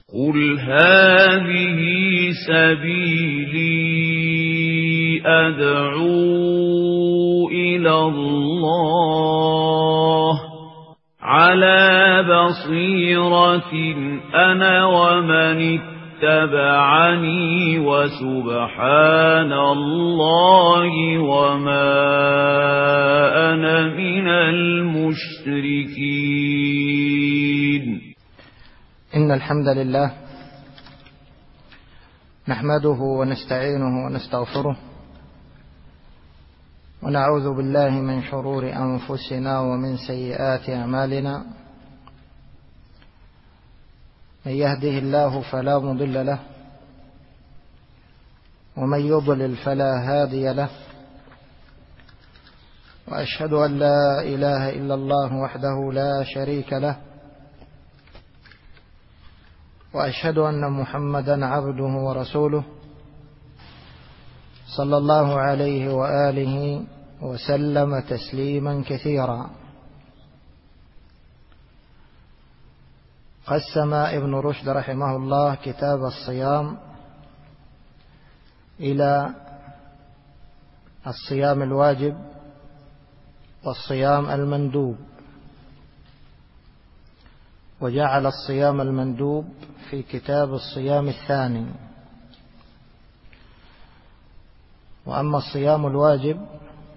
قل هذه سبيلي أدعو إلى الله على بصيرة أنا ومن اتبعني وسبحان الله وما أنا من المشركين. إن الحمد لله نحمده ونستعينه ونستغفره ونعوذ بالله من شرور أنفسنا ومن سيئات أعمالنا. من يهده الله فلا مضل له ومن يضلل فلا هادي له، وأشهد أن لا إله إلا الله وحده لا شريك له، وأشهد أن محمدا عبده ورسوله صلى الله عليه وآله وسلم تسليما كثيرا. قسم ابن رشد رحمه الله كتاب الصيام إلى الصيام الواجب والصيام المندوب، وجعل الصيام المندوب في كتاب الصيام الثاني. وأما الصيام الواجب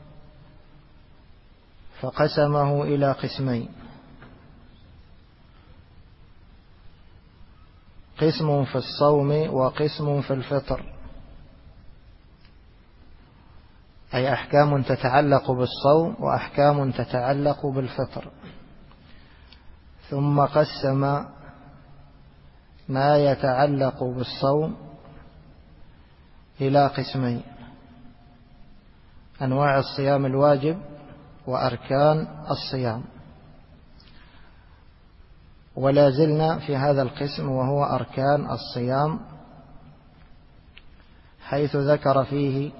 فقسمه إلى قسمين: قسم في الصوم وقسم في الفطر، أي أحكام تتعلق بالصوم وأحكام تتعلق بالفطر. ثم قسم ما يتعلق بالصوم إلى قسمين: أنواع الصيام الواجب وأركان الصيام. ولا زلنا في هذا القسم وهو أركان الصيام، حيث ذكر فيه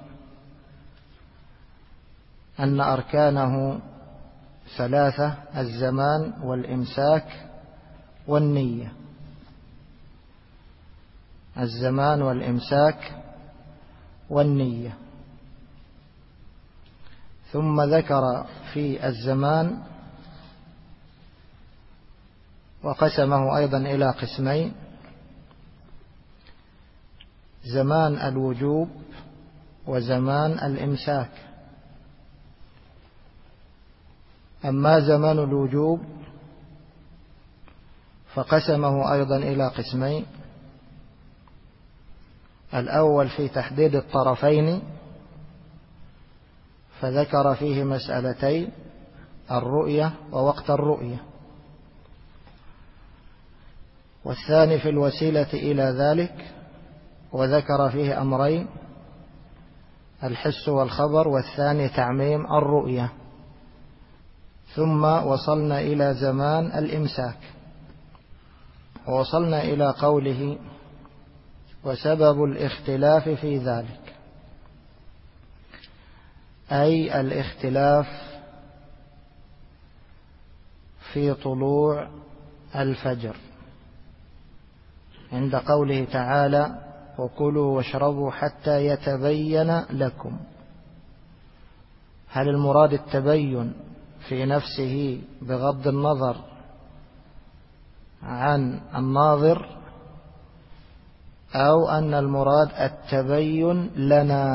أن أركانه ثلاثة: الزمان والإمساك والنية. الزمان والإمساك والنية. ثم ذكر في الزمان وقسمه أيضا إلى قسمين: زمان الوجوب وزمان الإمساك. أما زمان الوجوب فقسمه أيضا إلى قسمين: الأول في تحديد الطرفين، فذكر فيه مسألتين: الرؤية ووقت الرؤية. والثاني في الوسيلة إلى ذلك، وذكر فيه أمرين: الحس والخبر، والثاني تعميم الرؤية. ثم وصلنا إلى زمان الإمساك، ووصلنا إلى قوله: وسبب الاختلاف في ذلك، أي الاختلاف في طلوع الفجر، عند قوله تعالى: وكلوا واشربوا حتى يتبين لكم. هل المراد التبين في نفسه بغض النظر عن الناظر، أو أن المراد التبين لنا؟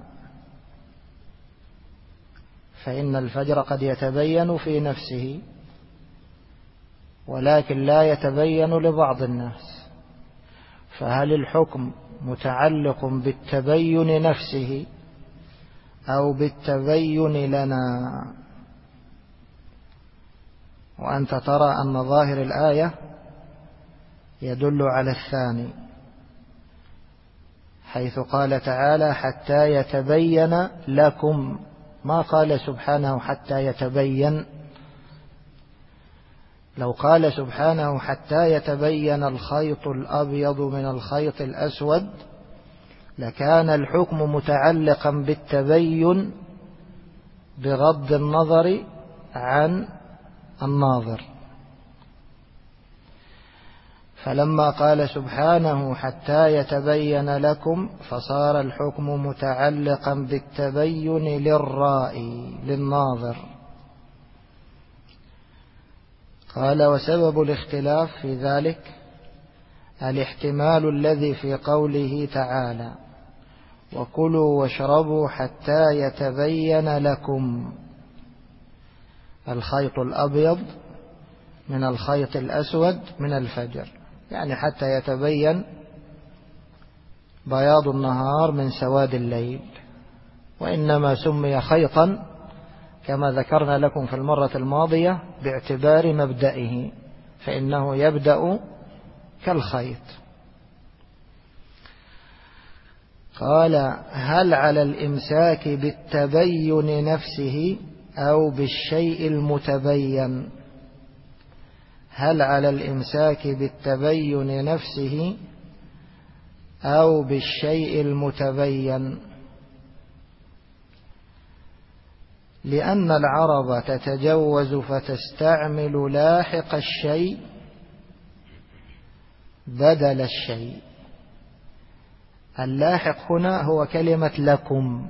فإن الفجر قد يتبين في نفسه ولكن لا يتبين لبعض الناس، فهل الحكم متعلق بالتبين نفسه أو بالتبين لنا؟ وأنت ترى أن ظاهر الآية يدل على الثاني، حيث قال تعالى: حتى يتبين لكم، ما قال سبحانه حتى يتبين. لو قال سبحانه حتى يتبين الخيط الأبيض من الخيط الأسود لكان الحكم متعلقا بالتبين بغض النظر عن الناظر. فلما قال سبحانه حتى يتبين لكم فصار الحكم متعلقا بالتبين للرائي للناظر. قال وسبب الاختلاف في ذلك الاحتمال الذي في قوله تعالى وكلوا واشربوا حتى يتبين لكم الخيط الأبيض من الخيط الأسود من الفجر، يعني حتى يتبين بياض النهار من سواد الليل، وإنما سمي خيطا كما ذكرنا لكم في المرة الماضية باعتبار مبدئه، فإنه يبدأ كالخيط. قال هل على الإمساك بالتبين نفسه أو بالشيء المتبين؟ هل على الإمساك بالتبين نفسه أو بالشيء المتبين؟ لأن العرب تتجوز فتستعمل لاحق الشيء بدل الشيء. اللاحق هنا هو كلمة لكم،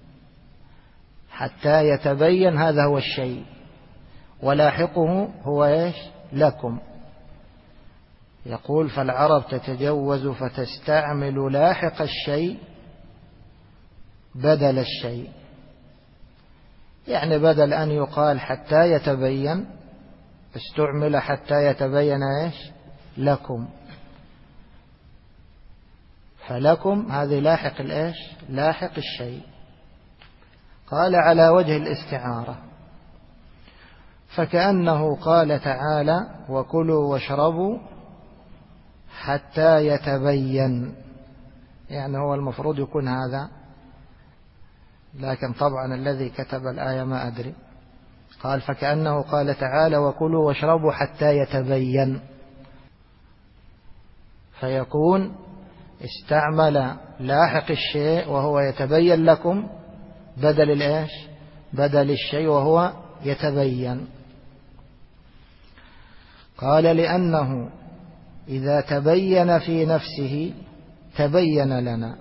حتى يتبين هذا هو الشيء، ولاحقه هو إيش؟ لكم. يقول فالعرب تتجوز فتستعمل لاحق الشيء بدل الشيء، يعني بدل أن يقال حتى يتبين استعمل حتى يتبين إيش؟ لكم. فلكم هذه لاحق الإيش؟ لاحق الشيء. قال على وجه الاستعارة، فكأنه قال تعالى وكلوا واشربوا حتى يتبين، يعني هو المفروض يكون هذا، لكن طبعا الذي كتب الآية ما أدري. قال فكأنه قال تعالى وكلوا واشربوا حتى يتبين، فيكون استعمل لاحق الشيء وهو يتبين لكم بدل الإيش؟ بدل الشيء وهو يتبين. قال لأنه إذا تبين في نفسه تبين لنا،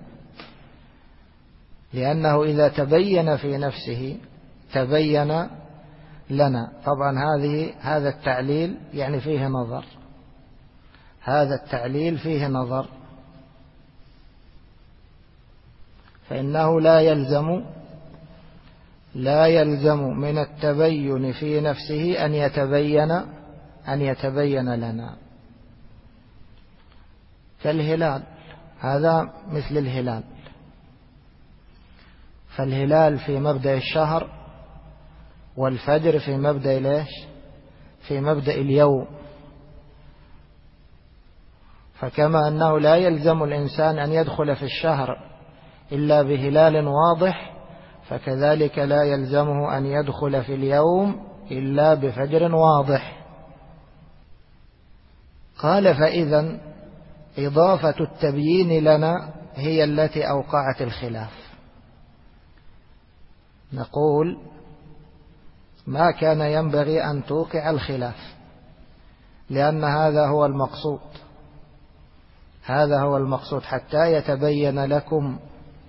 لأنه إذا تبين في نفسه تبين لنا. طبعا هذا التعليل يعني فيه نظر، هذا التعليل فيه نظر، فإنه لا يلزم من التبين في نفسه أن يتبين لنا. كالهلال، هذا مثل الهلال، فالهلال في مبدأ الشهر والفجر في مبدأ ليش؟ في مبدأ اليوم. فكما أنه لا يلزم الإنسان أن يدخل في الشهر إلا بهلال واضح، فكذلك لا يلزمه أن يدخل في اليوم إلا بفجر واضح. قال فإذا إضافة التبيين لنا هي التي أوقعت الخلاف. نقول ما كان ينبغي أن توقع الخلاف، لأن هذا هو المقصود، هذا هو المقصود حتى يتبين لكم.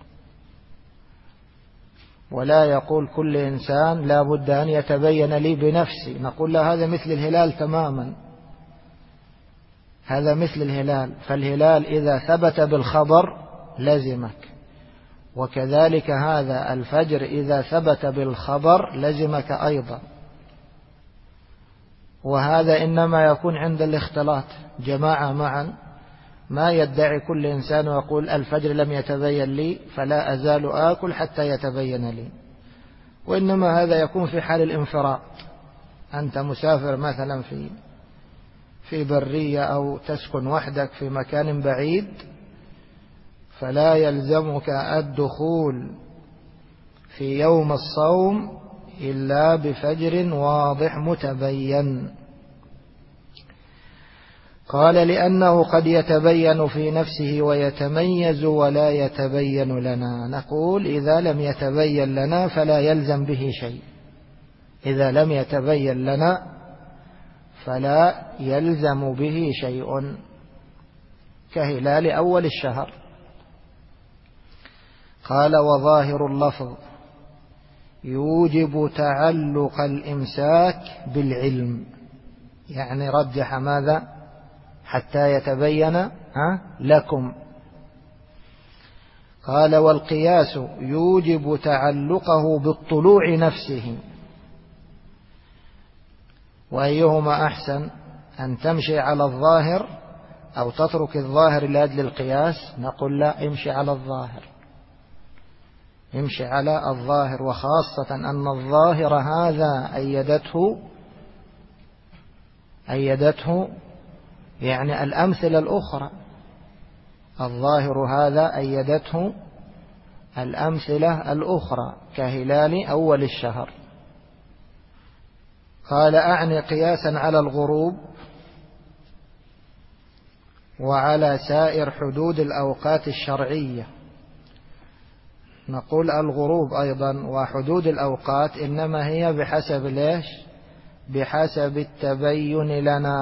ولا يقول كل إنسان لا بد أن يتبين لي بنفسي، نقول له هذا مثل الهلال تماما، هذا مثل الهلال، فالهلال إذا ثبت بالخبر لزمك، وكذلك هذا الفجر إذا ثبت بالخبر لزمك أيضا. وهذا إنما يكون عند الاختلاط، جماعة معا، ما يدعي كل إنسان ويقول الفجر لم يتبين لي فلا أزال آكل حتى يتبين لي، وإنما هذا يكون في حال الانفراد. أنت مسافر مثلا في برية أو تسكن وحدك في مكان بعيد، فلا يلزمك الدخول في يوم الصوم إلا بفجر واضح متبين. قال لأنه قد يتبين في نفسه ويتميز ولا يتبين لنا. نقول إذا لم يتبين لنا فلا يلزم به شيء، إذا لم يتبين لنا فلا يلزم به شيء. كهلال أول الشهر. قال وظاهر اللفظ يوجب تعلق الإمساك بالعلم، يعني رجح ماذا؟ حتى يتبين لكم. قال والقياس يوجب تعلقه بالطلوع نفسه. وأيهما أحسن، أن تمشي على الظاهر أو تترك الظاهر لأجل القياس؟ نقول لا، امشي على الظاهر، امشي على الظاهر، وخاصة أن الظاهر هذا أيدته يعني الأمثلة الأخرى. الظاهر هذا أيدته الأمثلة الأخرى كهلال أول الشهر. قال أعني قياسا على الغروب وعلى سائر حدود الأوقات الشرعية. نقول الغروب أيضا وحدود الأوقات إنما هي بحسب ليش؟ بحسب التبين لنا.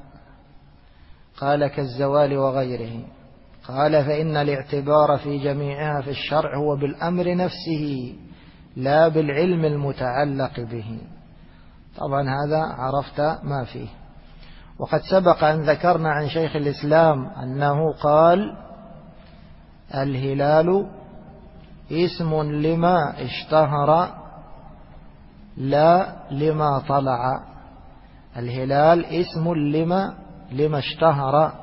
قال كالزوال وغيره. قال فإن الاعتبار في جميعها في الشرع هو بالأمر نفسه لا بالعلم المتعلق به. طبعا هذا عرفت ما فيه. وقد سبق أن ذكرنا عن شيخ الإسلام أنه قال الهلال اسم لما اشتهر لا لما طلع. الهلال اسم لما اشتهر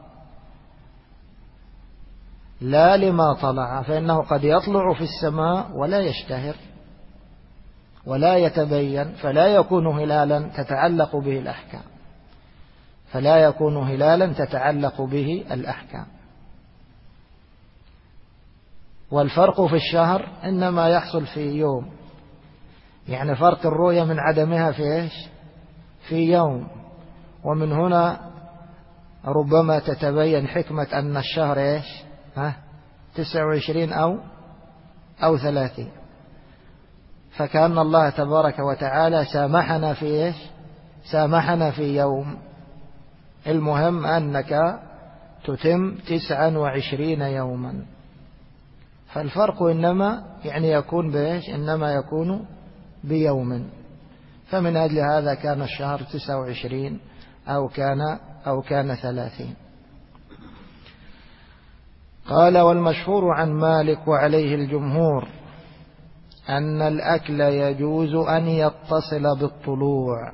لا لما طلع، فإنه قد يطلع في السماء ولا يشتهر ولا يتبين، فلا يكون هلالا تتعلق به الأحكام، فلا يكون هلالا تتعلق به الأحكام. والفرق في الشهر إنما يحصل في يوم، يعني فرق الرؤية من عدمها في إيش؟ في يوم. ومن هنا ربما تتبين حكمة أن الشهر إيش 29 أو 30. فكأن الله تبارك وتعالى سامحنا في إيش؟ سامحنا في يوم. المهم أنك تتم 29 يوما. فالفرق إنما يعني يكون بإيش؟ إنما يكون بيوم. فمن أجل هذا كان الشهر 29 أو كان 30. قال والمشهور عن مالك وعليه الجمهور أن الأكل يجوز أن يتصل بالطلوع.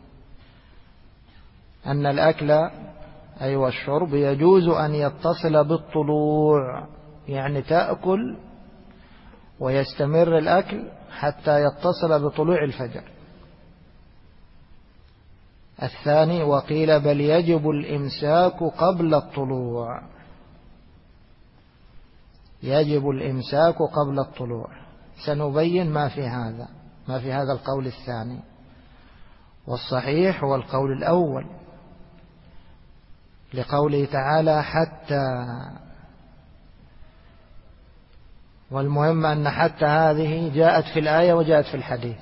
أن الأكل أي والشرب يجوز أن يتصل بالطلوع، يعني تأكل ويستمر الأكل حتى يتصل بطلوع الفجر. الثاني وقيل بل يجب الإمساك قبل الطلوع، يجب الإمساك قبل الطلوع. سنبين ما في هذا القول الثاني. والصحيح هو القول الأول لقوله تعالى حتى. والمهم أن حتى هذه جاءت في الآية وجاءت في الحديث.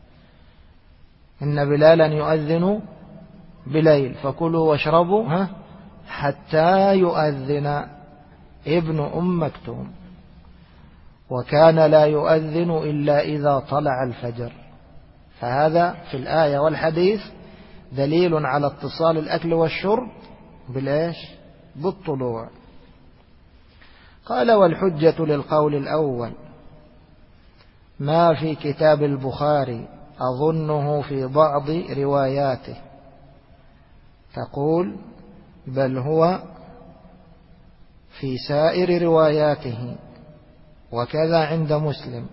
إن بلالا يؤذن بليل فكلوا واشربوا حتى يؤذن ابن أم مكتوم، وكان لا يؤذن إلا إذا طلع الفجر. فهذا في الآية والحديث دليل على اتصال الأكل والشرب بالإيش؟ بالطلوع. قال والحجة للقول الأول ما في كتاب البخاري أظنه في بعض رواياته تقول بل هو في سائر رواياته وكذا عند مسلم.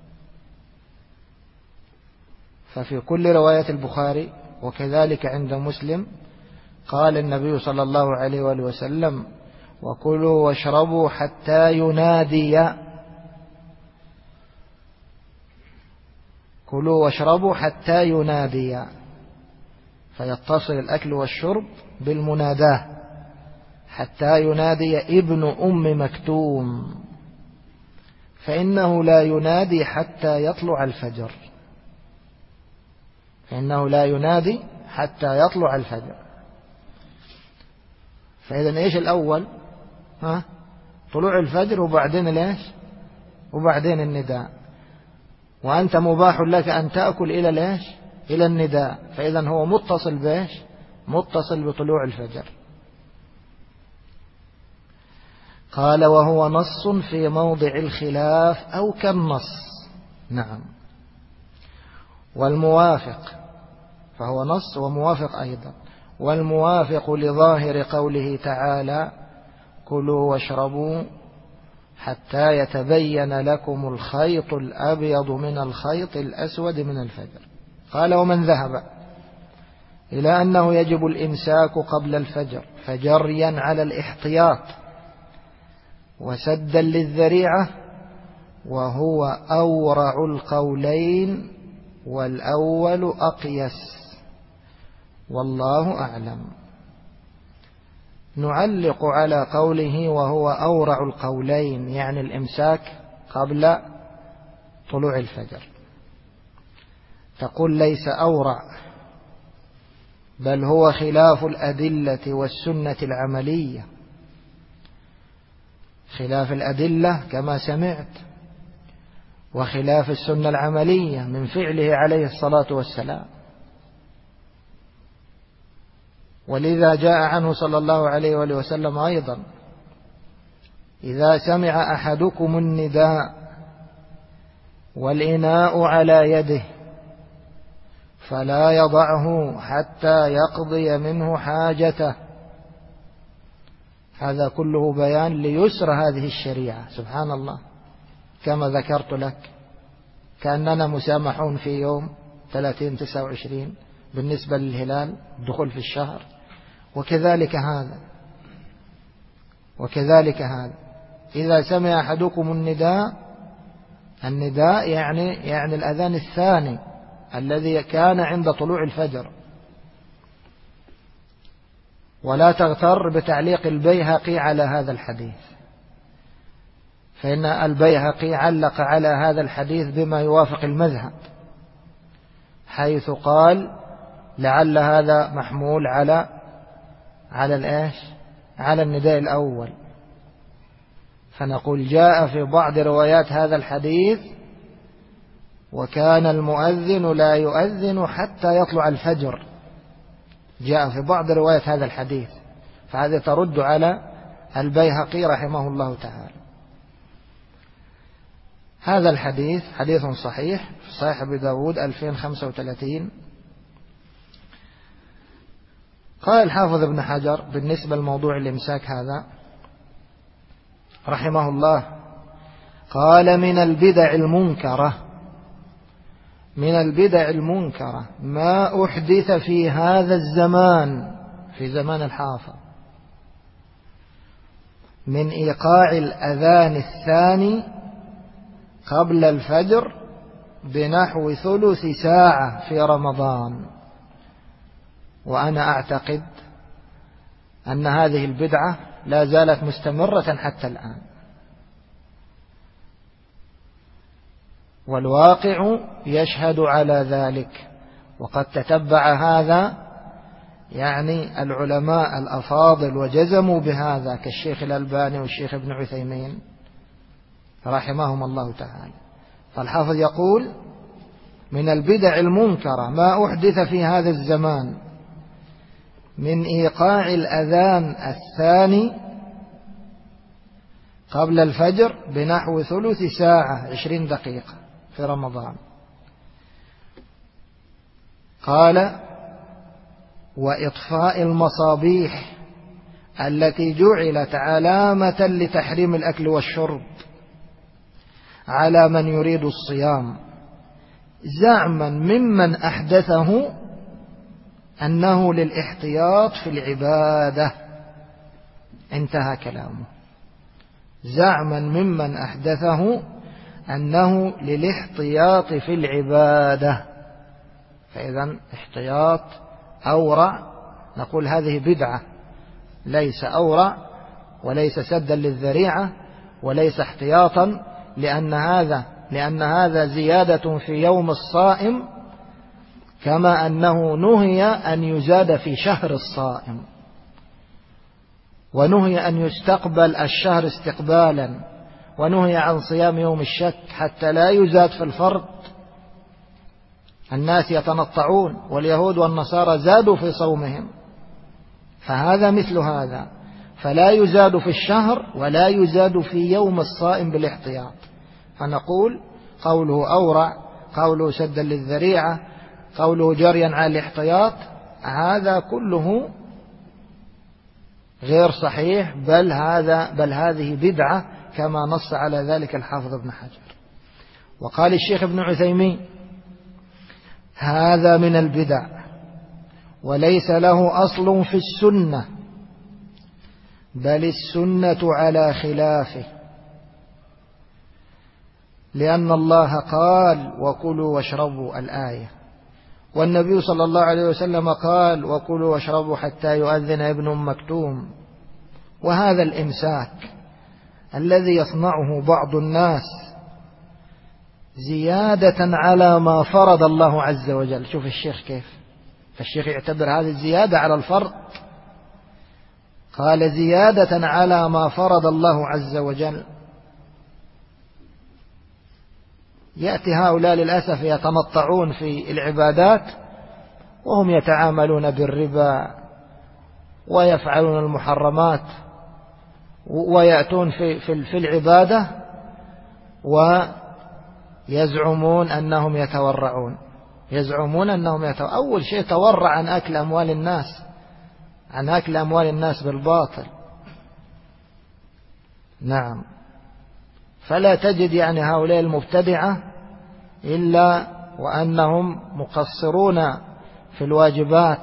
ففي كل رواية البخاري وكذلك عند مسلم قال النبي صلى الله عليه وآله وسلم وكلوا واشربوا حتى ينادي، كلوا واشربوا حتى ينادي، فيتصل الأكل والشرب بالمناداة حتى ينادي ابن أم مكتوم، فإنه لا ينادي حتى يطلع الفجر، فإنه لا ينادي حتى يطلع الفجر. فإذا إيش الأول؟ طلوع الفجر وبعدين ليش؟ وبعدين النداء. وأنت مباح لك أن تأكل إلى ليش؟ إلى النداء. فإذا هو متصل بإيش؟ متصل بطلوع الفجر. قال وهو نص في موضع الخلاف أو كالنص. نعم. والموافق، فهو نص وموافق أيضا. والموافق لظاهر قوله تعالى كلوا واشربوا حتى يتبين لكم الخيط الأبيض من الخيط الأسود من الفجر. قال ومن ذهب إلى أنه يجب الإمساك قبل الفجر فجريا على الاحتياط وسدا للذريعة وهو أورع القولين والأول أقيس والله أعلم. نعلق على قوله وهو أورع القولين، يعني الإمساك قبل طلوع الفجر. تقول ليس أورع، بل هو خلاف الأدلة والسنة العملية، خلاف الأدلة كما سمعت، وخلاف السنة العملية من فعله عليه الصلاة والسلام. ولذا جاء عنه صلى الله عليه وآله وسلم أيضا إذا سمع أحدكم النداء والإناء على يده فلا يضعه حتى يقضي منه حاجته. هذا كله بيان ليسر هذه الشريعة. سبحان الله، كما ذكرت لك كأننا مسامحون في يوم 30/29 بالنسبة للهلال الدخول في الشهر، وكذلك هذا إذا سمع أحدكم النداء يعني الأذان الثاني الذي كان عند طلوع الفجر. ولا تغتر بتعليق البيهقي على هذا الحديث، فإن البيهقي علق على هذا الحديث بما يوافق المذهب، حيث قال لعل هذا محمول على النداء الأول. فنقول جاء في بعض روايات هذا الحديث وكان المؤذن لا يؤذن حتى يطلع الفجر، جاء في بعض روايات هذا الحديث، فهذا ترد على البيهقي رحمه الله تعالى. هذا الحديث حديث صحيح في صحيح أبي داود 2035. قال الحافظ ابن حجر بالنسبة لموضوع الإمساك هذا رحمه الله، قال من البدع المنكرة ما أحدث في هذا الزمان، في زمان الحافظ، من إيقاع الأذان الثاني قبل الفجر بنحو ثلث ساعة في رمضان. وأنا أعتقد أن هذه البدعة لا زالت مستمرة حتى الآن، والواقع يشهد على ذلك. وقد تتبع هذا العلماء الأفاضل وجزموا بهذا كالشيخ الألباني والشيخ ابن عثيمين رحمهم الله تعالى. فالحافظ يقول من البدع المنكرة ما أحدث في هذا الزمان من إيقاع الأذان الثاني قبل الفجر بنحو ثلث ساعة 20 دقيقة في رمضان. قال وإطفاء المصابيح التي جعلت علامة لتحريم الأكل والشرب على من يريد الصيام، زعما ممن أحدثه أنه للاحتياط في العبادة. انتهى كلامه. زعما ممن أحدثه أنه للاحتياط في العبادة. فإذا احتياط أورع، نقول هذه بدعة، ليس أورع وليس سدا للذريعة وليس احتياطا، لأن هذا زيادة في يوم الصائم، كما أنه نهي أن يزاد في شهر الصائم. ونهي أن يستقبل الشهر استقبالا، ونهي عن صيام يوم الشك حتى لا يزاد في الفرض. الناس يتنطعون، واليهود والنصارى زادوا في صومهم، فهذا مثل هذا، فلا يزاد في الشهر ولا يزاد في يوم الصائم بالاحتياط. فنقول قوله أورع، قوله سدا للذريعة، قوله جريا على الاحتياط، هذا كله غير صحيح، بل هذه بدعة كما نص على ذلك الحافظ ابن حجر. وقال الشيخ ابن عثيمين: هذا من البدع وليس له أصل في السنة، بل السنة على خلافه، لأن الله قال: وكلوا واشربوا الآية، والنبي صلى الله عليه وسلم قال: وكلوا واشربوا حتى يؤذن ابن مكتوم. وهذا الإمساك الذي يصنعه بعض الناس زيادة على ما فرض الله عز وجل. شوف الشيخ كيف، فالشيخ يعتبر هذه الزيادة على الفرض، قال: زيادة على ما فرض الله عز وجل. يأتي هؤلاء للأسف يتنطعون في العبادات وهم يتعاملون بالربا ويفعلون المحرمات، ويأتون في العبادة ويزعمون أنهم يتورعون، أول شيء تورع عن أكل أموال الناس، عن أكل أموال الناس بالباطل. نعم. فلا تجد يعني هؤلاء المبتدعة إلا وأنهم مقصرون في الواجبات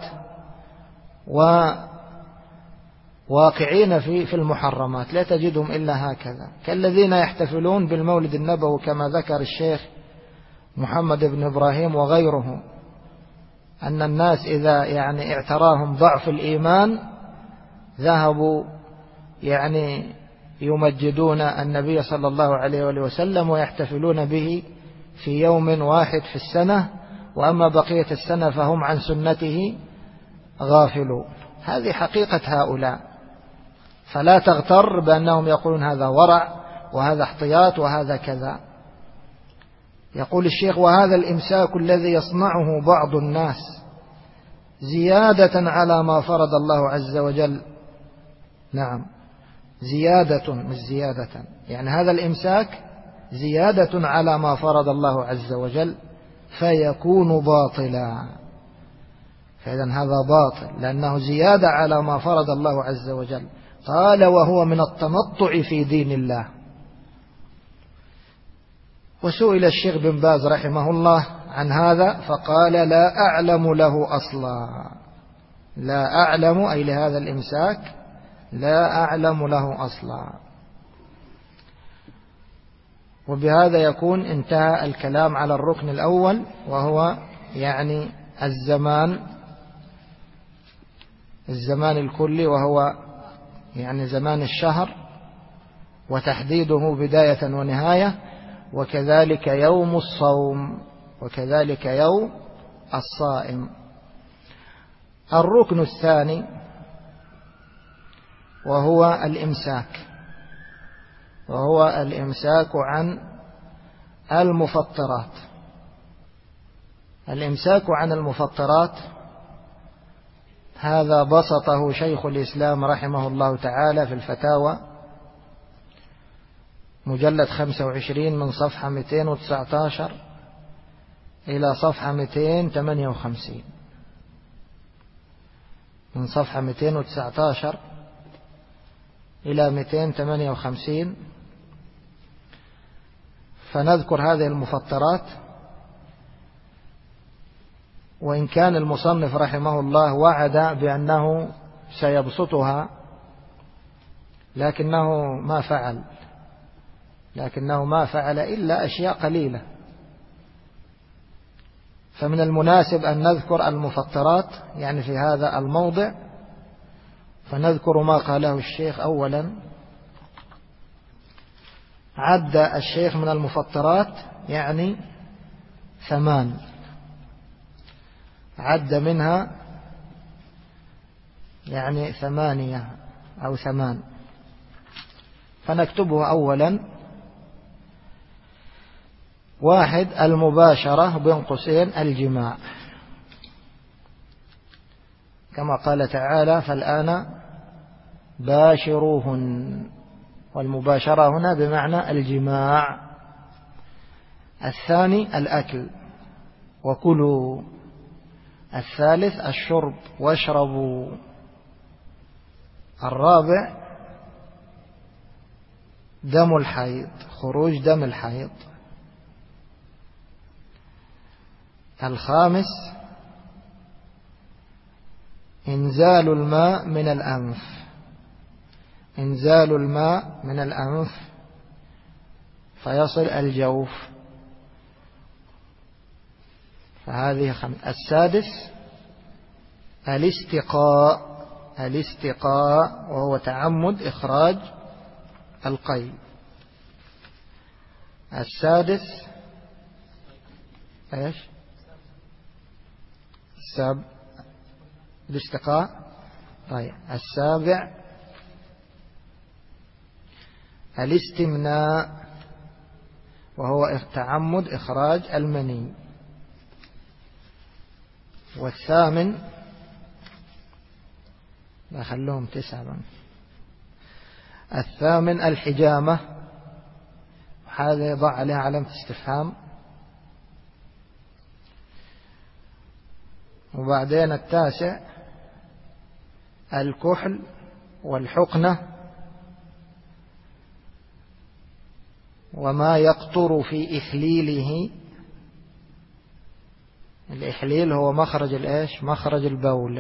وواقعين في المحرمات، لا تجدهم إلا هكذا، كالذين يحتفلون بالمولد النبوي كما ذكر الشيخ محمد بن إبراهيم وغيره، أن الناس إذا يعني اعتراهم ضعف الإيمان ذهبوا يعني يمجدون النبي صلى الله عليه وسلم ويحتفلون به في يوم واحد في السنة، وأما بقية السنة فهم عن سنته غافلون. هذه حقيقة هؤلاء، فلا تغتر بأنهم يقولون هذا ورع وهذا احتياط وهذا كذا. يقول الشيخ: وهذا الإمساك الذي يصنعه بعض الناس زيادة على ما فرض الله عز وجل. نعم، زيادة مش زيادة، يعني هذا الإمساك زيادة على ما فرض الله عز وجل، فيكون باطلا. فإذا هذا باطل لأنه زيادة على ما فرض الله عز وجل. قال: وهو من التنطع في دين الله. وسئل الشيخ بن باز رحمه الله عن هذا فقال: لا أعلم له أصلا. لا أعلم أي لهذا الإمساك لا أعلم له أصلا. وبهذا يكون انتهى الكلام على الركن الأول، وهو يعني الزمان الكلي، وهو يعني زمان الشهر وتحديده بداية ونهاية، وكذلك يوم الصوم، وكذلك يوم الصائم. الركن الثاني وهو الإمساك عن المفطرات. الإمساك عن المفطرات هذا بسطه شيخ الإسلام رحمه الله تعالى في الفتاوى مجلد 25 من صفحة 219 إلى صفحة 258، من صفحة 219 إلى 258. فنذكر هذه المفطرات، وإن كان المصنف رحمه الله وعد بأنه سيبسطها لكنه ما فعل إلا أشياء قليلة. فمن المناسب أن نذكر المفطرات يعني في هذا الموضع. فنذكر ما قاله الشيخ. أولا عد الشيخ من المفطرات يعني 8، عد منها يعني 8. أو 8. فنكتبه أولا. 1 المباشرة بين قوسين الجماع، كما قال تعالى فالآن باشروهن، والمباشرة هنا بمعنى الجماع. 2 الأكل وكلوا. 3 الشرب واشربوا. 4 دم الحيض، خروج دم الحيض. 5 إنزال الماء من الأنف، إنزال الماء من الأنف فيصل الجوف، فهذه 5. 6 الاستقاء، الاستقاء وهو تعمد إخراج القيء. 7 ايش؟ الاستقاء. طيب. 7 الاستمناء وهو تعمد إخراج المني. 8 خلوهم 9. 8 الحجامة، هذا يضع عليها علامة استفهام. وبعدين 9 الكحل والحقنة وما يقطر في إحليله. الإحليل هو مخرج الإيش؟ مخرج البول.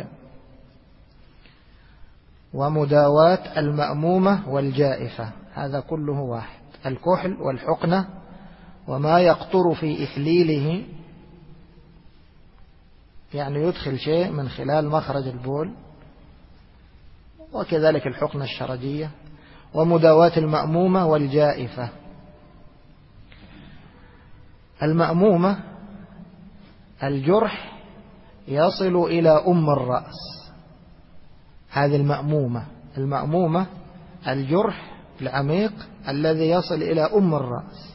ومداواة المأمومة والجائفة، هذا كله 1. الكحل والحقنة وما يقطر في إحليله، يعني يدخل شيء من خلال مخرج البول، وكذلك الحقنة الشرجية. ومداواة المأمومة والجائفة. المأمومة الجرح يصل إلى الرأس، هذه المأمومة. المأمومة الجرح العميق الذي يصل إلى الرأس.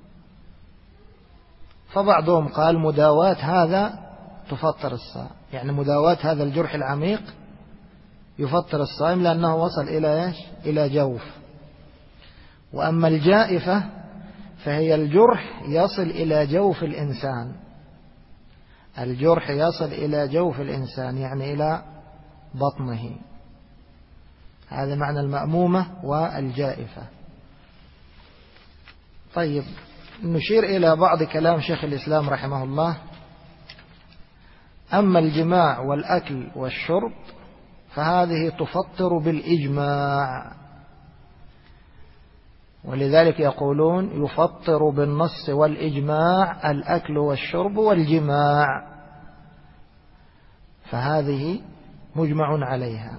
فبعضهم قال مداواة هذا تفطر الصائم، يعني مداواة هذا الجرح العميق يفطر الصائم لأنه وصل إلى إيش؟ إلى جوف. وأما الجائفة فهي الجرح يصل إلى جوف الإنسان، الجرح يصل إلى جوف الإنسان يعني إلى بطنه. هذا معنى المأمومة والجائفة. طيب، نشير إلى بعض كلام شيخ الإسلام رحمه الله. أما الجماع والأكل والشرب فهذه تفطر بالإجماع، ولذلك يقولون يفطر بالنص والإجماع الأكل والشرب والجماع، فهذه مجمع عليها.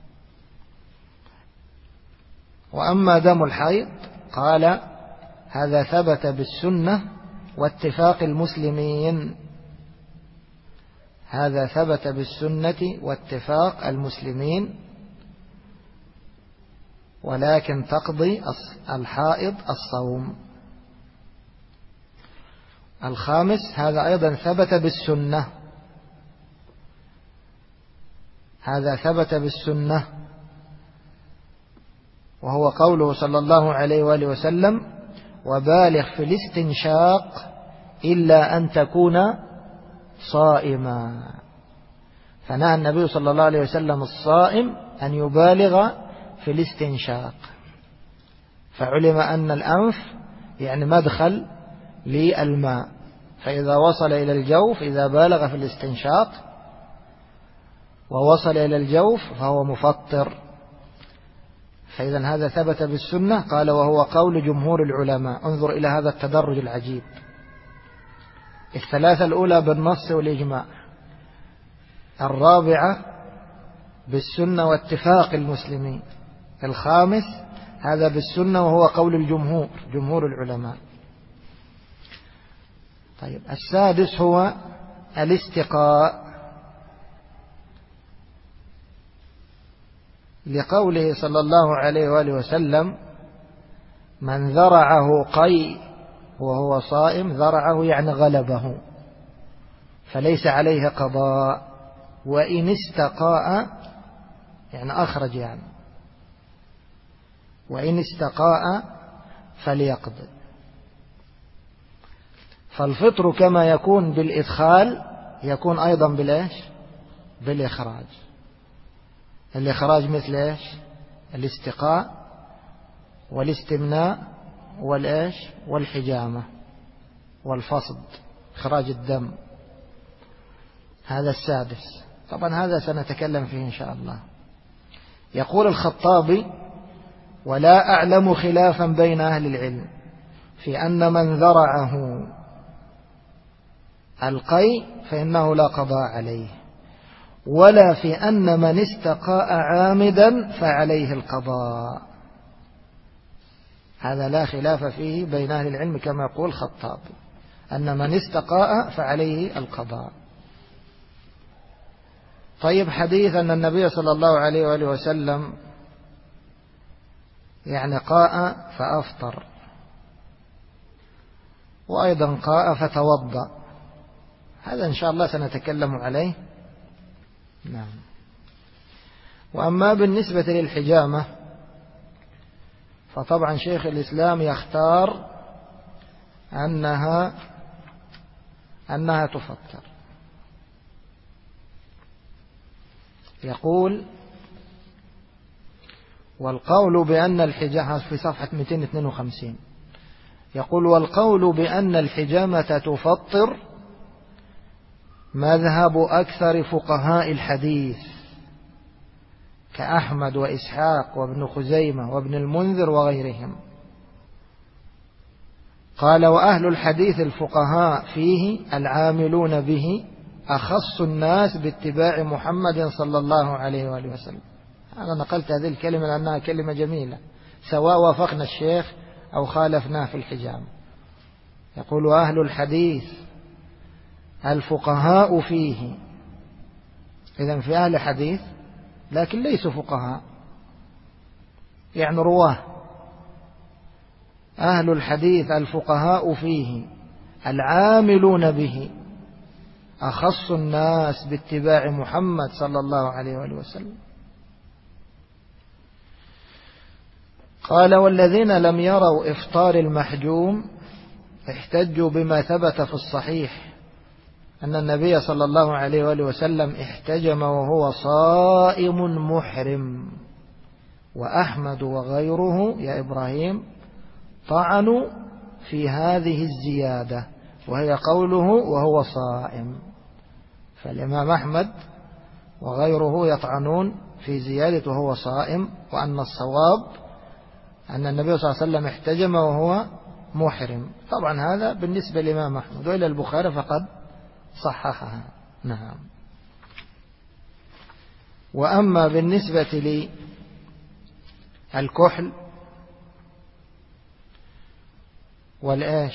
وأما دم الحيض قال هذا ثبت بالسنة واتفاق المسلمين، هذا ثبت بالسنة واتفاق المسلمين، ولكن تقضي الحائض الصوم. 5 هذا أيضا ثبت بالسنة، هذا ثبت بالسنة، وهو قوله صلى الله عليه وآله وسلم وبالغ في الاستنشاق إلا أن تكون صائما. فنهى النبي صلى الله عليه وسلم الصائم أن يبالغ في الاستنشاق، فعلم أن الأنف يعني مدخل للماء، فإذا وصل إلى الجوف إذا بالغ في الاستنشاق ووصل إلى الجوف فهو مفطر. فإذا هذا ثبت بالسنة. قال وهو قول جمهور العلماء. انظر إلى هذا التدرج العجيب، 3 الأولى بالنص والإجماع، 4 بالسنة واتفاق المسلمين، 5 هذا بالسنة وهو قول الجمهور، جمهور العلماء. طيب، 6 هو الاستقاء، لقوله صلى الله عليه وآله وسلم: من ذرعه قي وهو صائم، ذرعه يعني غلبه، فليس عليه قضاء، وإن استقاء يعني أخرج، يعني وإن استقاء فليقضي. فالفطر كما يكون بالإدخال يكون أيضا بالإيش؟ بالإخراج. الإخراج مثل إيش؟ الاستقاء والاستمناء والإيش؟ والحجامة والفصد، إخراج الدم. هذا السادس، طبعا هذا سنتكلم فيه إن شاء الله. يقول الخطابي: ولا أعلم خلافا بين أهل العلم في أن من ذرعه القي فإنه لا قضاء عليه، ولا في أن من استقاء عامدا فعليه القضاء. هذا لا خلاف فيه بين أهل العلم كما يقول الخطابي، أن من استقاء فعليه القضاء. طيب، حديث أن النبي صلى الله عليه وآله وسلم يعني قاء فأفطر، وأيضا قاء فتوضأ، هذا إن شاء الله سنتكلم عليه. نعم. وأما بالنسبة للحجامة فطبعا شيخ الإسلام يختار أنها تفطر. يقول: والقول بأن الحجامة في صفحة 252، يقول: والقول بأن الحجامة تفطر مذهب أكثر فقهاء الحديث كأحمد وإسحاق وابن خزيمة وابن المنذر وغيرهم. قال: وأهل الحديث الفقهاء فيه العاملون به أخص الناس باتباع محمد صلى الله عليه وآله وسلم. أنا نقلت هذه الكلمة لأنها كلمة جميلة، سواء وافقنا الشيخ أو خالفناه في الحجام. يقول: أهل الحديث الفقهاء فيه، إذن في أهل حديث لكن ليسوا فقهاء، يعني رواه. أهل الحديث الفقهاء فيه العاملون به أخص الناس باتباع محمد صلى الله عليه وآله وسلم. قال: والذين لم يروا إفطار المحجوم احتجوا بما ثبت في الصحيح أن النبي صلى الله عليه وآله وسلم احتجم وهو صائم محرم. وأحمد وغيره يا إبراهيم طعنوا في هذه الزيادة، وهي قوله وهو صائم. فالإمام أحمد وغيره يطعنون في زيادة وهو صائم، وأن الصواب أن النبي صلى الله عليه وسلم احتجم وهو محرم. طبعا هذا بالنسبة للإمام أحمد، وإلى البخاري فقد صححها. نعم. وأما بالنسبة للكحل والآش،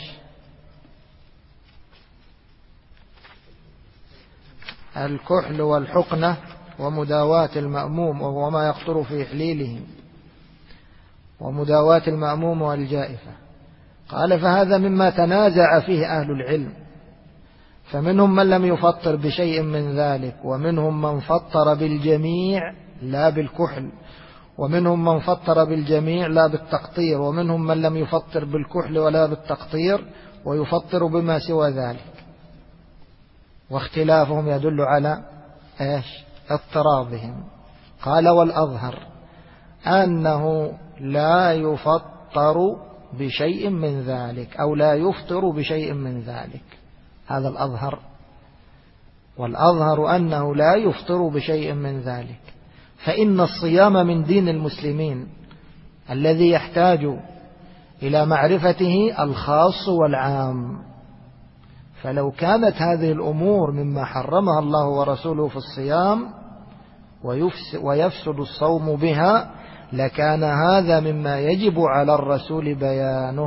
الكحل والحقنة ومداواة المأموم وما يقطر في إحليله ومداواة المأموم والجائفة، قال: فهذا مما تنازع فيه أهل العلم، فمنهم من لم يفطر بشيء من ذلك، ومنهم من فطر بالجميع لا بالكحل، ومنهم من فطر بالجميع لا بالتقطير، ومنهم من لم يفطر بالكحل ولا بالتقطير ويفطر بما سوى ذلك. واختلافهم يدل على اضطرابهم. قال: والأظهر أنه لا يفطر بشيء من ذلك، أو لا يفطر بشيء من ذلك، هذا الأظهر. والأظهر أنه لا يفطر بشيء من ذلك، فإن الصيام من دين المسلمين الذي يحتاج إلى معرفته الخاص والعام. فلو كانت هذه الأمور مما حرمها الله ورسوله في الصيام ويفسد الصوم بها لكان هذا مما يجب على الرسول بيانه،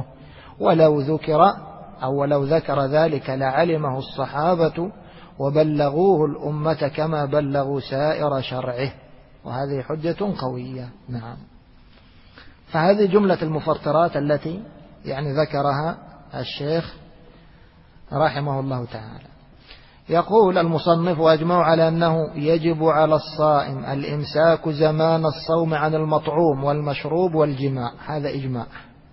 ولو ذكر ذلك لعلمه الصحابة وبلغوه الأمة كما بلغوا سائر شرعه. وهذه حجة قوية. نعم. فهذه جملة المفطرات التي يعني ذكرها الشيخ رحمه الله تعالى. يقول المصنف: وأجمعوا على أنه يجب على الصائم الإمساك زمان الصوم عن المطعوم والمشروب والجماع. هذا إجماع،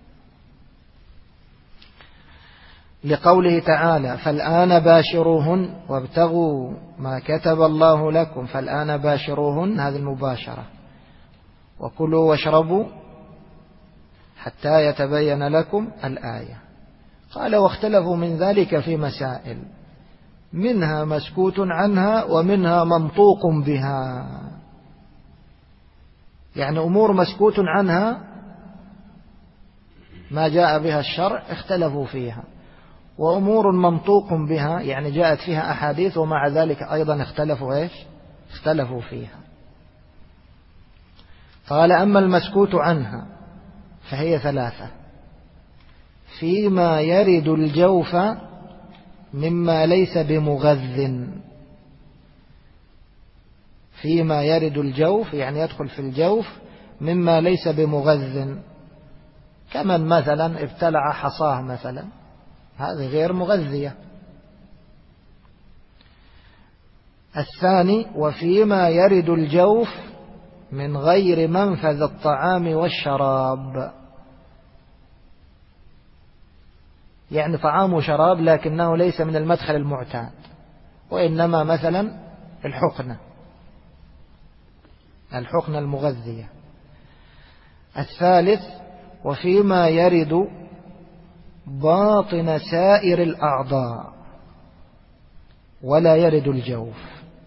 لقوله تعالى: فالآن باشروهن وابتغوا ما كتب الله لكم. فالآن باشروهن، هذه المباشرة. وكلوا واشربوا حتى يتبين لكم الآية. قال: واختلفوا من ذلك في مسائل، منها مسكوت عنها ومنها منطوق بها. يعني أمور مسكوت عنها ما جاء بها الشرع اختلفوا فيها، وأمور منطوق بها يعني جاءت فيها أحاديث ومع ذلك أيضا اختلفوا فيها. قال: أما المسكوت عنها فهي ثلاثة: فيما يرد الجوف مما ليس بمغذ. فيما يرد الجوف يعني يدخل في الجوف مما ليس بمغذ، كمن مثلا ابتلع حصاه مثلا، هذه غير مغذية. الثاني: وفيما يرد الجوف من غير منفذ الطعام والشراب، يعني طعام وشراب لكنه ليس من المدخل المعتاد، وإنما مثلا الحقنة المغذية. الثالث: وفيما يرد باطن سائر الأعضاء ولا يرد الجوف،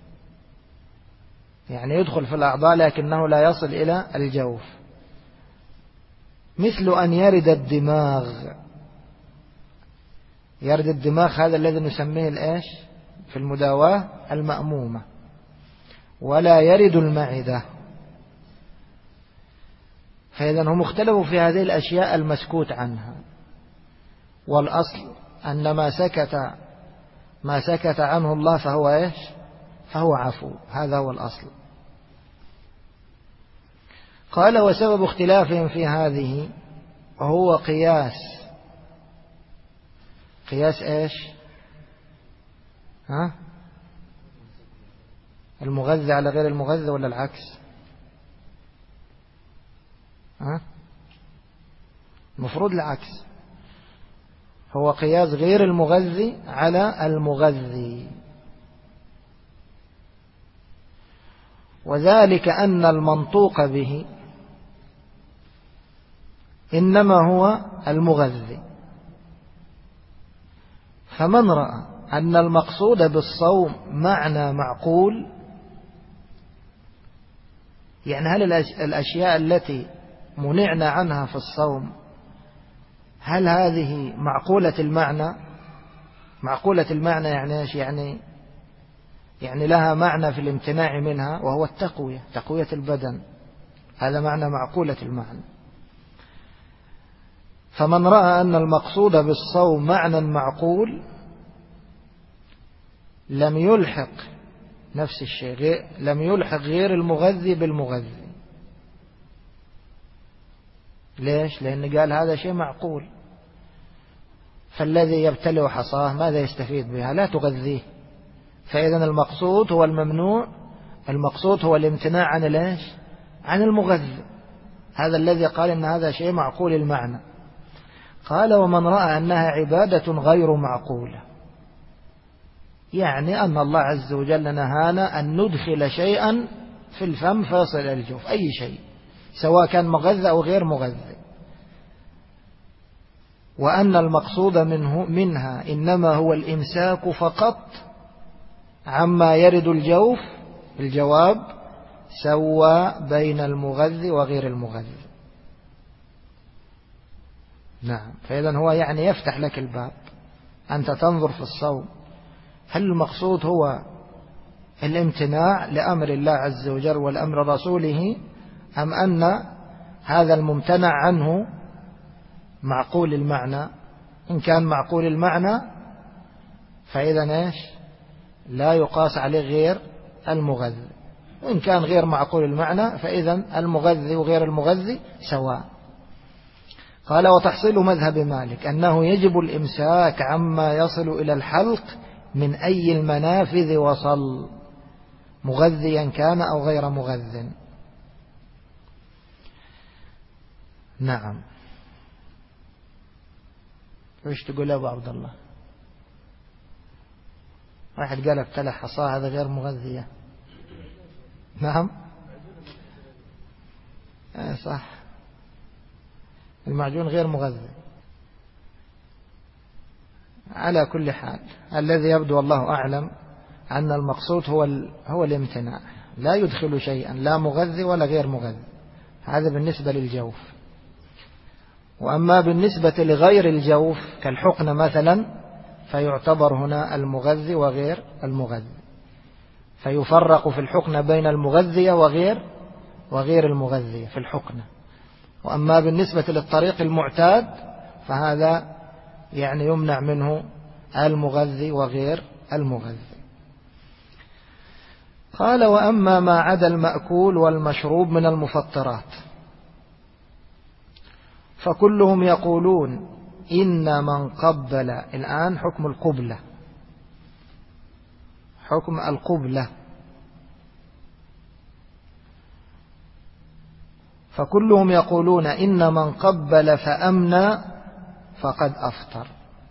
يعني يدخل في الأعضاء لكنه لا يصل إلى الجوف، مثل أن يرد الدماغ. يرد الدماغ هذا الذي نسميه في المداواة المأمومة. ولا يرد المعدة. فإذا هم اختلفوا في هذه الأشياء المسكوت عنها، والأصل أن ما سكت عنه الله فهو عفو. هذا هو الأصل. قال: وسبب اختلافهم في هذه وهو قياس المغذي على غير المغذي ولا العكس؟ المفروض العكس، هو قياس غير المغذي على المغذي. وذلك أن المنطوق به إنما هو المغذي. فمن رأى أن المقصود بالصوم معنى معقول، يعني هل الأشياء التي منعنا عنها في الصوم هل هذه معقولة المعنى؟ معقولة المعنى يعني ايش؟ يعني لها معنى في الامتناع منها، وهو تقوية البدن. هذا معنى معقولة المعنى. فمن رأى أن المقصود بالصوم معنى معقول لم يلحق نفس الشيء، لم يلحق غير المغذي بالمغذي. ليش؟ لأن قال هذا شيء معقول. فالذي يبتلع حصاه ماذا يستفيد بها؟ لا تغذيه. فإذا المقصود هو الممنوع، المقصود هو الامتناع عن المغذي. هذا الذي قال إن هذا شيء معقول المعنى. قال: ومن رأى أنها عبادة غير معقولة، يعني أن الله عز وجل نهانا أن ندخل شيئا في الفم فيصل إلى الجوف، أي شيء سواء كان مغذى أو غير مغذى، وأن المقصود منها إنما هو الإمساك فقط عما يرد الجوف. الجواب: سوى بين المغذي وغير المغذي. نعم. فإذا هو يعني يفتح لك الباب، أنت تنظر في الصوم هل المقصود هو الامتناع لأمر الله عز وجل والأمر رسوله، أم أن هذا الممتنع عنه معقول المعنى؟ إن كان معقول المعنى فإذا لا يقاس عليه غير المغذي. وإن كان غير معقول المعنى فإذا المغذي وغير المغذي سواء. قال وتحصيل مذهب مالك أنه يجب الإمساك عما يصل إلى الحلق من أي المنافذ وصل، مغذيا كان أو غير مغذ. نعم. وش تقول يا أبو عبد الله؟ واحد قال ابتلع حصاه، هذا غير مغذية. نعم صح، المعجون غير مغذي. على كل حال الذي يبدو والله أعلم أن المقصود هو الامتناع، لا يدخل شيئا لا مغذي ولا غير مغذي. هذا بالنسبة للجوف. وأما بالنسبة لغير الجوف كالحقن مثلا فيعتبر هنا المغذي وغير المغذي، فيفرق في الحقن بين المغذية وغير المغذية في الحقن. وأما بالنسبة للطريق المعتاد فهذا يعني يمنع منه المغذي وغير المغذي. قال وأما ما عدا المأكول والمشروب من المفطرات فكلهم يقولون إن من قبل. الآن حكم القبلة، حكم القبلة. فكلهم يقولون إن من قبل فأمنى فقد أفطر،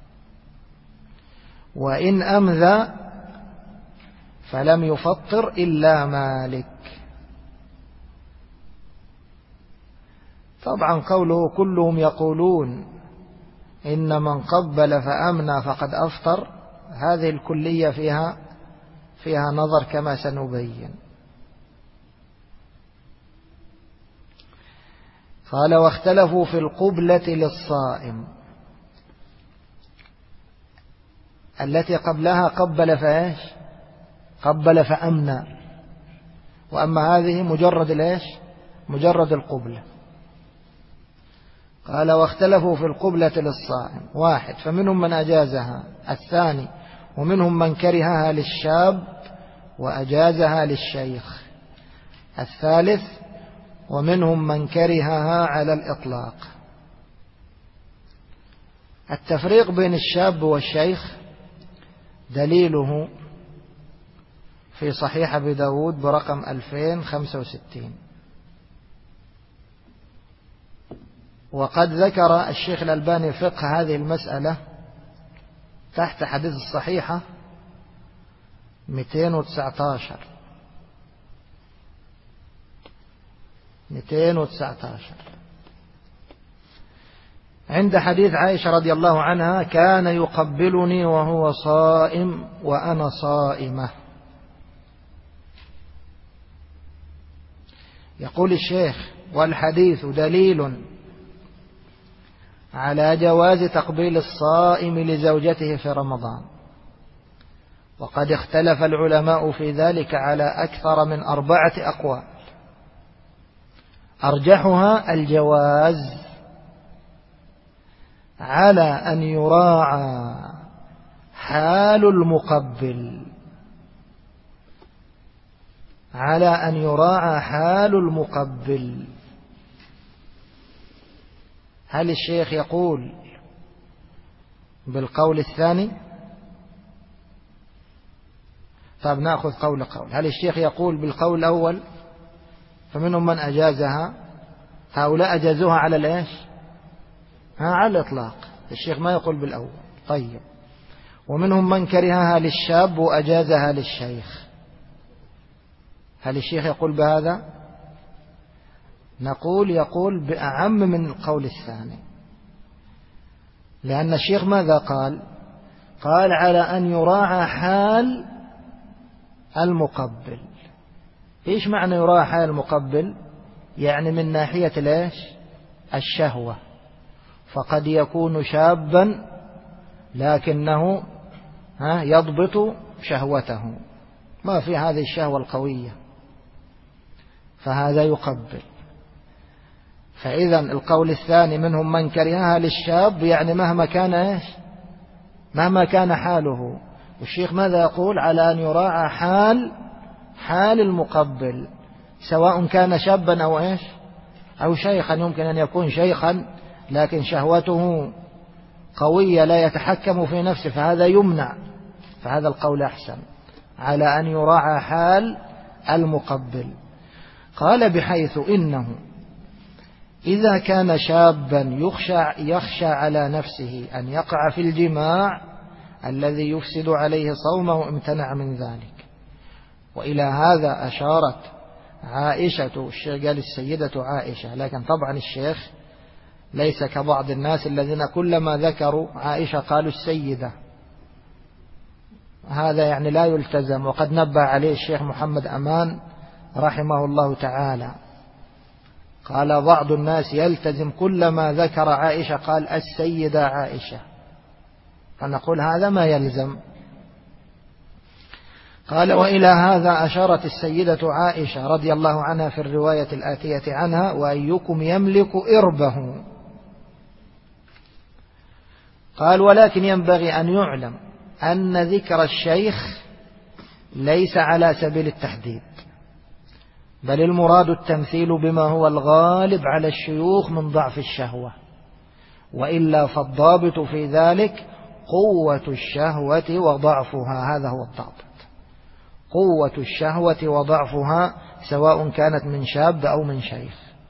وإن أمذى فلم يفطر إلا مالك. طبعا قوله كلهم يقولون إن من قبل فأمنى فقد أفطر، هذه الكلية فيها نظر كما سنبين. قال واختلفوا في القبلة للصائم، التي قبلها قبل فايش؟ قبل فأمنى. وأما هذه مجرد الايش؟ مجرد القبلة. قال واختلفوا في القبلة للصائم، واحد فمنهم من أجازها، الثاني ومنهم من كرهها للشاب وأجازها للشيخ، الثالث ومنهم من كرهها على الإطلاق. التفريق بين الشاب والشيخ دليله في صحيح أبي داود برقم 2065. وقد ذكر الشيخ الألباني فقه هذه المسألة تحت حديث الصحيحة 219. عند حديث عائشة رضي الله عنها كان يقبلني وهو صائم وأنا صائمة. يقول الشيخ والحديث دليل على جواز تقبيل الصائم لزوجته في رمضان، وقد اختلف العلماء في ذلك على أكثر من 4 أقوال، أرجحها الجواز على أن يراعى حال المقبل، على أن يراعى حال المقبل. هل الشيخ يقول بالقول الثاني؟ طيب نأخذ قول. هل الشيخ يقول بالقول الأول فمنهم من أجازها، هؤلاء أجازوها على الإيش؟ على الإطلاق. الشيخ ما يقول بالأول. طيب ومنهم من كرهها للشاب وأجازها للشيخ، هل الشيخ يقول بهذا؟ نقول يقول بأعم من القول الثاني، لأن الشيخ ماذا قال؟ قال على أن يراعى حال المقبل. إيش معنى يراعى حال المقبل؟ يعني من ناحية الإيش؟ الشهوة، فقد يكون شابا لكنه يضبط شهوته، ما في هذه الشهوة القوية، فهذا يقبل. فإذا القول الثاني منهم من كرهها للشاب، يعني مهما كان إيش؟ مهما كان حاله. والشيخ ماذا يقول؟ على أن يراعى حال حال المقبل، سواء كان شابا أو إيش أو شيخا. يمكن أن يكون شيخا لكن شهوته قوية لا يتحكم في نفسه، فهذا يمنع، فهذا القول أحسن على أن يراعى حال المقبل. قال بحيث إنه إذا كان شابا يخشى على نفسه أن يقع في الجماع الذي يفسد عليه صومه امتنع من ذلك. وإلى هذا أشارت عائشة، الشيخ قال السيدة عائشة، لكن طبعا الشيخ ليس كبعض الناس الذين كلما ذكروا عائشة قالوا السيدة، هذا يعني لا يلتزم. وقد نبه عليه الشيخ محمد أمان رحمه الله تعالى، قال بعض الناس يلتزم كلما ذكر عائشة قال السيدة عائشة، فنقول هذا ما يلزم. قال وإلى هذا أشارت السيدة عائشة رضي الله عنها في الرواية الآتية عنها: وأيكم يملك إربه. قال ولكن ينبغي أن يعلم أن ذكر الشيخ ليس على سبيل التحديد، بل المراد التمثيل بما هو الغالب على الشيوخ من ضعف الشهوة، وإلا فالضابط في ذلك قوة الشهوة وضعفها. هذا هو الضابط، قوة الشهوة وضعفها، سواء كانت من شاب أو من شيخ.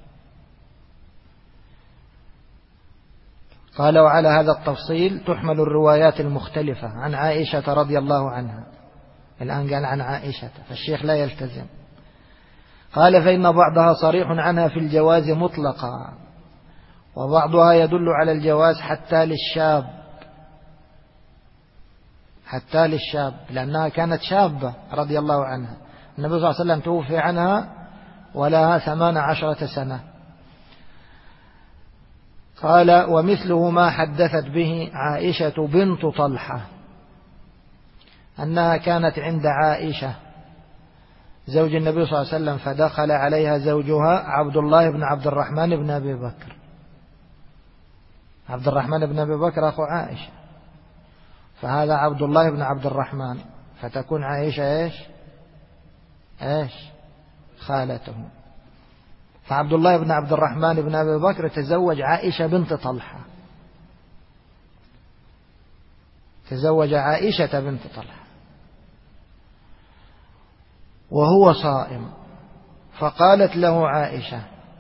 قال وعلى هذا التفصيل تحمل الروايات المختلفة عن عائشة رضي الله عنها. الآن قال عن عائشة، فالشيخ لا يلتزم. قال فإن بعضها صريح عنها في الجواز مطلقا، وبعضها يدل على الجواز حتى للشاب، لأنها كانت شابة رضي الله عنها. النبي صلى الله عليه وسلم توفي عنها ولها 18 سنة. قال ومثله ما حدثت به عائشة بنت طلحة، أنها كانت عند عائشة زوج النبي صلى الله عليه وسلم، فدخل عليها زوجها عبد الله بن عبد الرحمن بن أبي بكر. عبد الرحمن بن أبي بكر أخو عائشة، فهذا عبد الله بن عبد الرحمن، فتكون عائشة إيش خالته. فعبد الله بن عبد الرحمن بن أبي بكر تزوج عائشة بنت طلحة، تزوج عائشة بنت طلحة وهو صائم. فقالت له عائشة: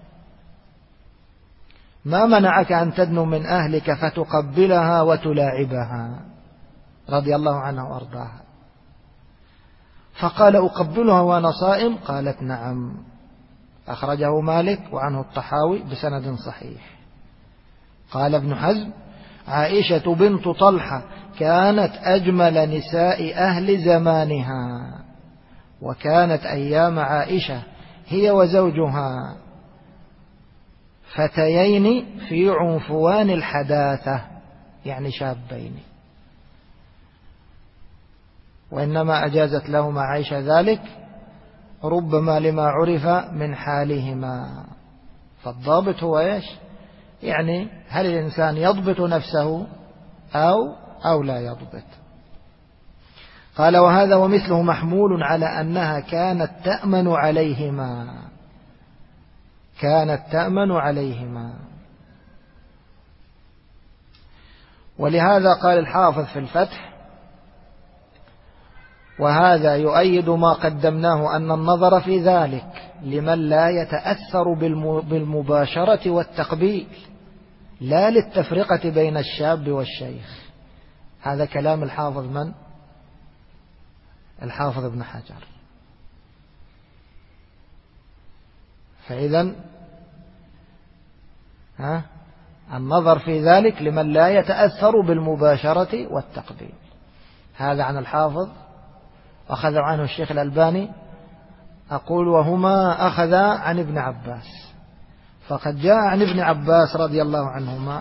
ما منعك أن تدنو من أهلك فتقبلها وتلاعبها، رضي الله عنها وأرضاها. فقال: أقبلها وأنا صائم؟ قالت: نعم. أخرجه مالك وعنه الطحاوي بسند صحيح. قال ابن حزم: عائشة بنت طلحة كانت أجمل نساء أهل زمانها، وكانت أيام عائشة هي وزوجها فتيين في عنفوان الحداثة، يعني شابين، وإنما أجازت لهما عائشة ذلك ربما لما عرف من حالهما. فالضابط هو إيش؟ يعني هل الإنسان يضبط نفسه أو لا يضبط. قال وهذا ومثله محمول على أنها كانت تأمن عليهما. ولهذا قال الحافظ في الفتح: وهذا يؤيد ما قدمناه أن النظر في ذلك لمن لا يتأثر بالمباشرة والتقبيل، لا للتفرقة بين الشاب والشيخ. هذا كلام الحافظ من؟ الحافظ ابن حجر. فإذا النظر في ذلك لمن لا يتأثر بالمباشرة والتقبيل. هذا عن الحافظ، أخذ عنه الشيخ الألباني. أقول وهما أخذا عن ابن عباس، فقد جاء عن ابن عباس رضي الله عنهما،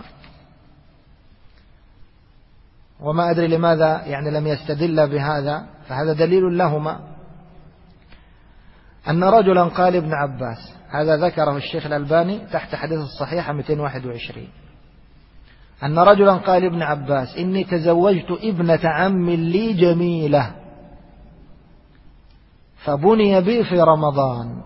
وما أدري لماذا يعني لم يستدل بهذا، فهذا دليل لهما، أن رجلا قال ابن عباس، هذا ذكره الشيخ الألباني تحت حديث الصحيحة 221، أن رجلا قال ابن عباس: إني تزوجت ابنة عم لي جميلة، فبني بي في رمضان،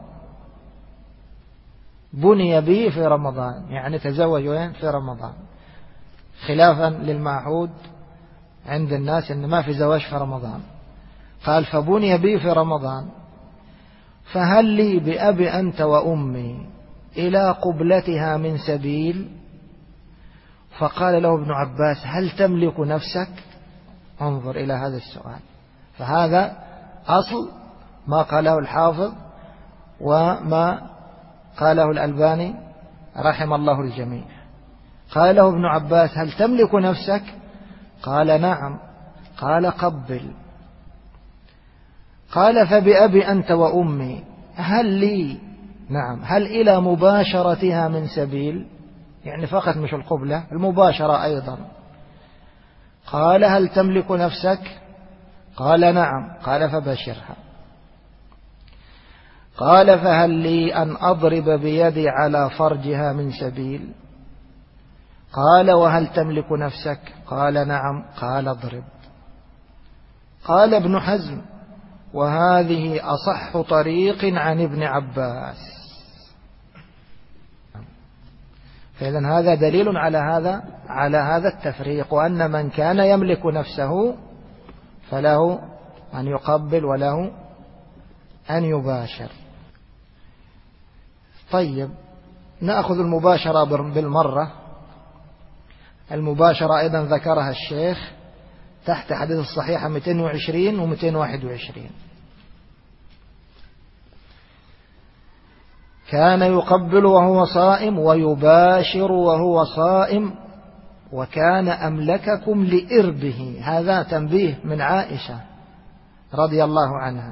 بني بي في رمضان يعني تزوج وين؟ في رمضان، خلافا للمعهود عند الناس إن ما في زواج في رمضان. قال فبني بي في رمضان، فهل لي بأبي أنت وأمي إلى قبلتها من سبيل؟ فقال له ابن عباس هل تملك نفسك؟ انظر إلى هذا السؤال. فهذا أصل ما قاله الحافظ وما قاله الألباني رحم الله الجميع. قال له ابن عباس هل تملك نفسك؟ قال نعم. قال قبل. قال فبأبي أنت وأمي هل لي، نعم، هل إلى مباشرتها من سبيل؟ يعني فقط مش القبلة، المباشرة أيضا. قال هل تملك نفسك؟ قال نعم. قال فبشرها. قال فهل لي أن أضرب بيدي على فرجها من سبيل؟ قال وهل تملك نفسك؟ قال نعم. قال اضرب. قال ابن حزم وهذه أصح طريق عن ابن عباس. فإذن هذا دليل على هذا التفريق، وأن من كان يملك نفسه فله أن يقبل وله أن يباشر. طيب، نأخذ المباشرة بالمرة. المباشرة أيضا ذكرها الشيخ تحت حديث الصحيحة 220 و 221. كان يقبل وهو صائم ويباشر وهو صائم وكان أملككم لإربه. هذا تنبيه من عائشة رضي الله عنها.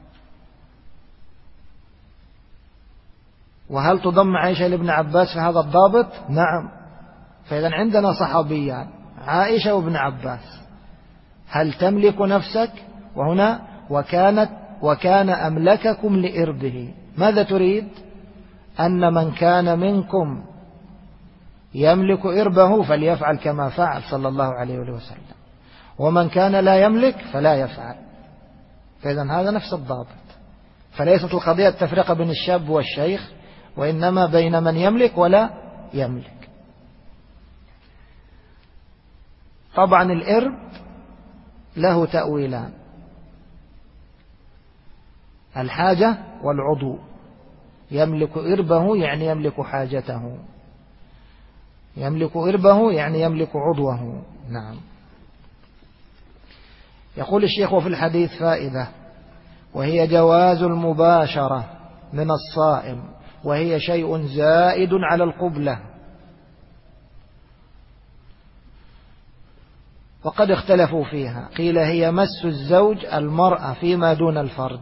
وهل تضم عائشة لابن عباس في هذا الضابط؟ نعم. فإذا عندنا صحابيان عائشة وابن عباس. هل تملك نفسك؟ وهنا وكان أملككم لإربه. ماذا تريد؟ أن من كان منكم يملك إربه فليفعل كما فعل صلى الله عليه وسلم، ومن كان لا يملك فلا يفعل. فإذا هذا نفس الضابط. فليست القضية التفرقة بين الشاب والشيخ، وإنما بين من يملك ولا يملك. طبعا الإرب له تأويلان: الحاجة والعضو. يملك إربه يعني يملك حاجته، يملك إربه يعني يملك عضوه. نعم. يقول الشيخ وفي الحديث فائدة، وهي جواز المباشرة من الصائم، وهي شيء زائد على القبلة. وقد اختلفوا فيها، قيل هي مس الزوج المرأة فيما دون الفرج،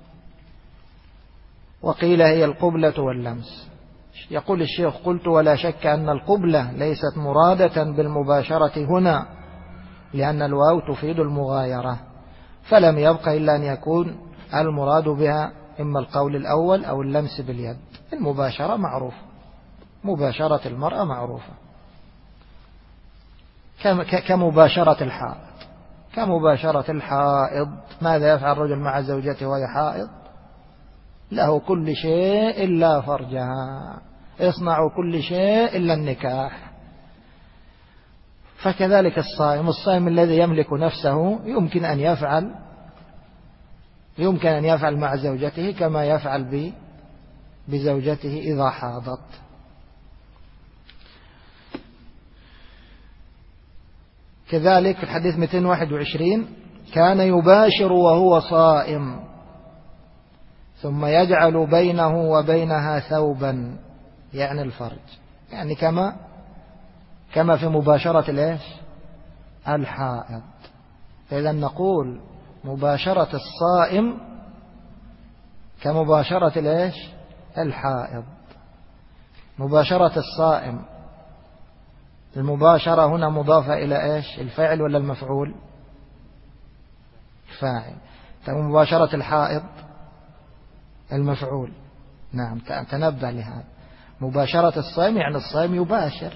وقيل هي القبلة واللمس. يقول الشيخ: قلت ولا شك أن القبلة ليست مرادة بالمباشرة هنا، لأن الواو تفيد المغايرة، فلم يبق إلا أن يكون المراد بها إما القول الأول أو اللمس باليد. المباشرة معروفة، مباشرة المرأة معروفة، كمباشرة الحائض. كمباشرة الحائض، ماذا يفعل الرجل مع زوجته وهي حائض؟ له كل شيء إلا فرجها، يصنع كل شيء إلا النكاح. فكذلك الصائم الذي يملك نفسه يمكن أن يفعل مع زوجته كما يفعل بزوجته إذا حاضت. كذلك في الحديث 221: كان يباشر وهو صائم ثم يجعل بينه وبينها ثوبا، يعني الفرج، يعني كما في مباشرة الحائض. فإذا نقول مباشرة الصائم كمباشرة الحائض. مباشرة الصائم، المباشرة هنا مضافة إلى الفاعل ولا المفعول؟ الفاعل. مباشرة الحائض المفعول. نعم، تنبه لهذا. مباشرة الصائم يعني الصائم يباشر،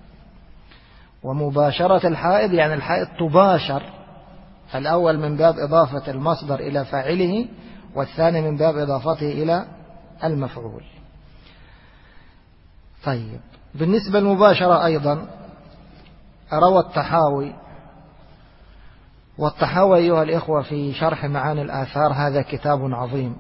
ومباشرة الحائض يعني الحائض تباشر. الأول من باب إضافة المصدر إلى فاعله، والثاني من باب إضافته إلى المفعول. طيب، بالنسبة للمباشرة أيضا روى الطحاوي، والطحاوي أيها الإخوة في شرح معاني الآثار هذا كتاب عظيم،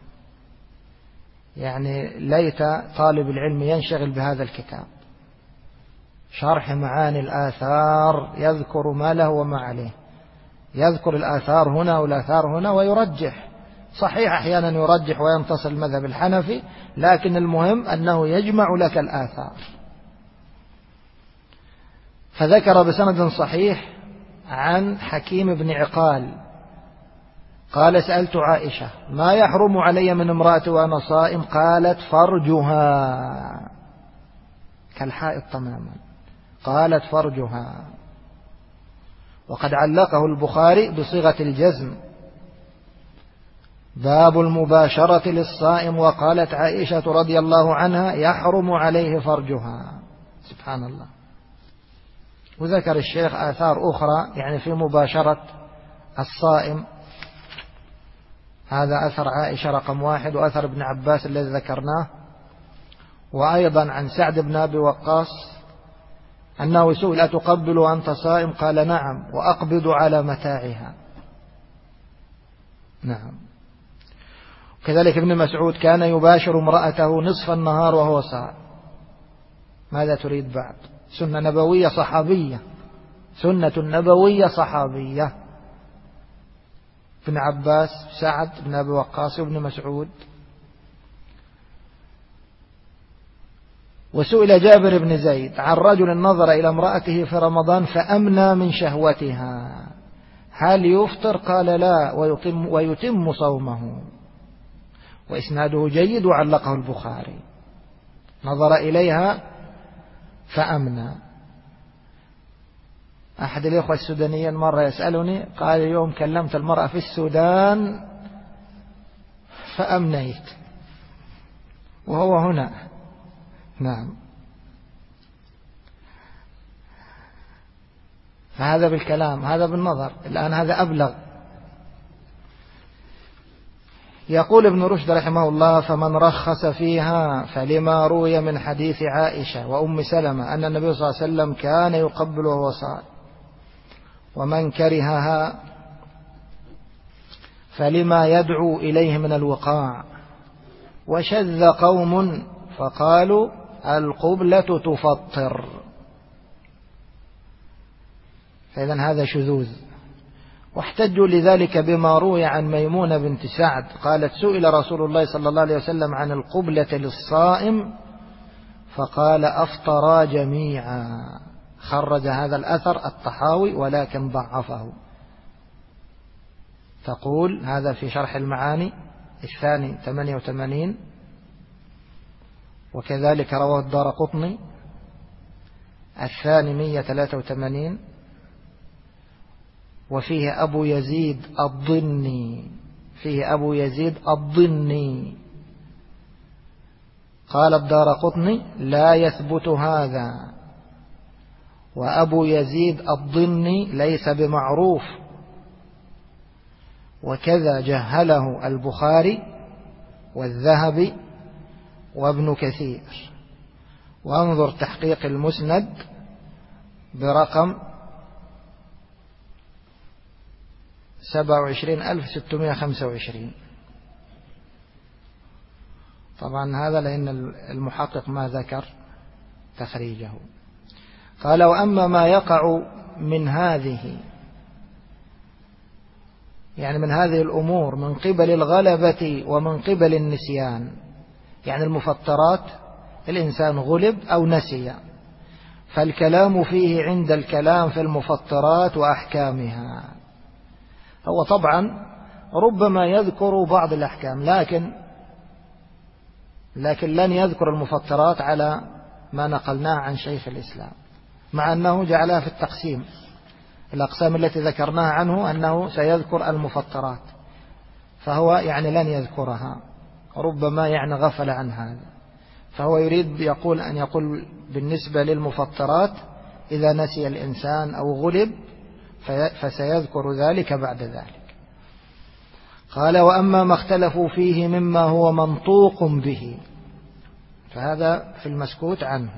يعني ليت طالب العلم ينشغل بهذا الكتاب، شرح معاني الآثار، يذكر ما له وما عليه، يذكر الآثار هنا والآثار هنا ويرجح، صحيح أحيانا يرجح وينتصر المذهب الحنفي، لكن المهم أنه يجمع لك الآثار. فذكر بسند صحيح عن حكيم بن عقال قال: سألت عائشة ما يحرم علي من امرأة وأنا صائم؟ قالت: فرجها، كالحائط تماما، قالت: فرجها. وقد علقه البخاري بصيغة الجزم: باب المباشرة للصائم، وقالت عائشة رضي الله عنها: يحرم عليه فرجها. سبحان الله. وذكر الشيخ آثار أخرى يعني في مباشرة الصائم، هذا أثر عائشة رقم 1، وأثر ابن عباس الذي ذكرناه، وأيضا عن سعد بن أبي وقاص أنه سئل: أتقبل وأنت صائم؟ قال: نعم، وأقبض على متاعها. نعم. كذلك ابن مسعود كان يباشر امرأته نصف النهار وهو صائم. ماذا تريد بعد؟ سنة نبوية صحابية، سنة نبوية صحابية. ابن عباس، سعد بن أبي وقاص، وابن مسعود. وسئل جابر بن زيد عن رجل نظر إلى امرأته في رمضان فأمنى من شهوتها، هل يفطر؟ قال: لا، ويتم صومه. وإسناده جيد وعلقه البخاري. نظر إليها فأمنى. أحد الإخوة السودانيين مرة يسألني قال: اليوم كلمت المرأة في السودان فأمنيت، وهو هنا. نعم. فهذا بالكلام، هذا بالنظر. الآن هذا أبلغ. يقول ابن رشد رحمه الله: فمن رخص فيها فلما روي من حديث عائشة وأم سلمة أن النبي صلى الله عليه وسلم كان يقبل وهو صائم. ومن كرهها فلما يدعو إليه من الوقاع. وشذ قوم فقالوا: القبلة تفطر. فإذن هذا شذوذ. واحتجوا لذلك بما روي عن ميمونة بنت سعد قالت: سئل رسول الله صلى الله عليه وسلم عن القبلة للصائم فقال: أفطرا جميعا. خرج هذا الأثر الطحاوي ولكن ضعفه. تقول هذا في شرح المعاني الثاني 88، وكذلك رواه الدارقطني الثاني 183، وفيه أبو يزيد الضني، فيه أبو يزيد الضني. قال الدارقطني: لا يثبت هذا، وأبو يزيد الضني ليس بمعروف. وكذا جهله البخاري والذهبي وابن كثير. وانظر تحقيق المسند برقم 27625. طبعا هذا لأن المحقق ما ذكر تخريجه. قال: وأما ما يقع من هذه، يعني من هذه الأمور، من قبل الغلبة ومن قبل النسيان، يعني المفطرات الإنسان غلب أو نسي، فالكلام فيه عند الكلام في المفطرات وأحكامها. هو طبعا ربما يذكر بعض الأحكام، لكن لن يذكر المفطرات على ما نقلناه عن شيخ الإسلام، مع أنه جعلها في التقسيم. الأقسام التي ذكرناها عنه أنه سيذكر المفطرات، فهو يعني لن يذكرها، ربما يعني غفل عن هذا. فهو يريد أن يقول بالنسبة للمفطرات إذا نسي الإنسان أو غلب فسيذكر ذلك بعد ذلك. قال وأما ما اختلفوا فيه مما هو منطوق به فهذا في المسكوت عنه.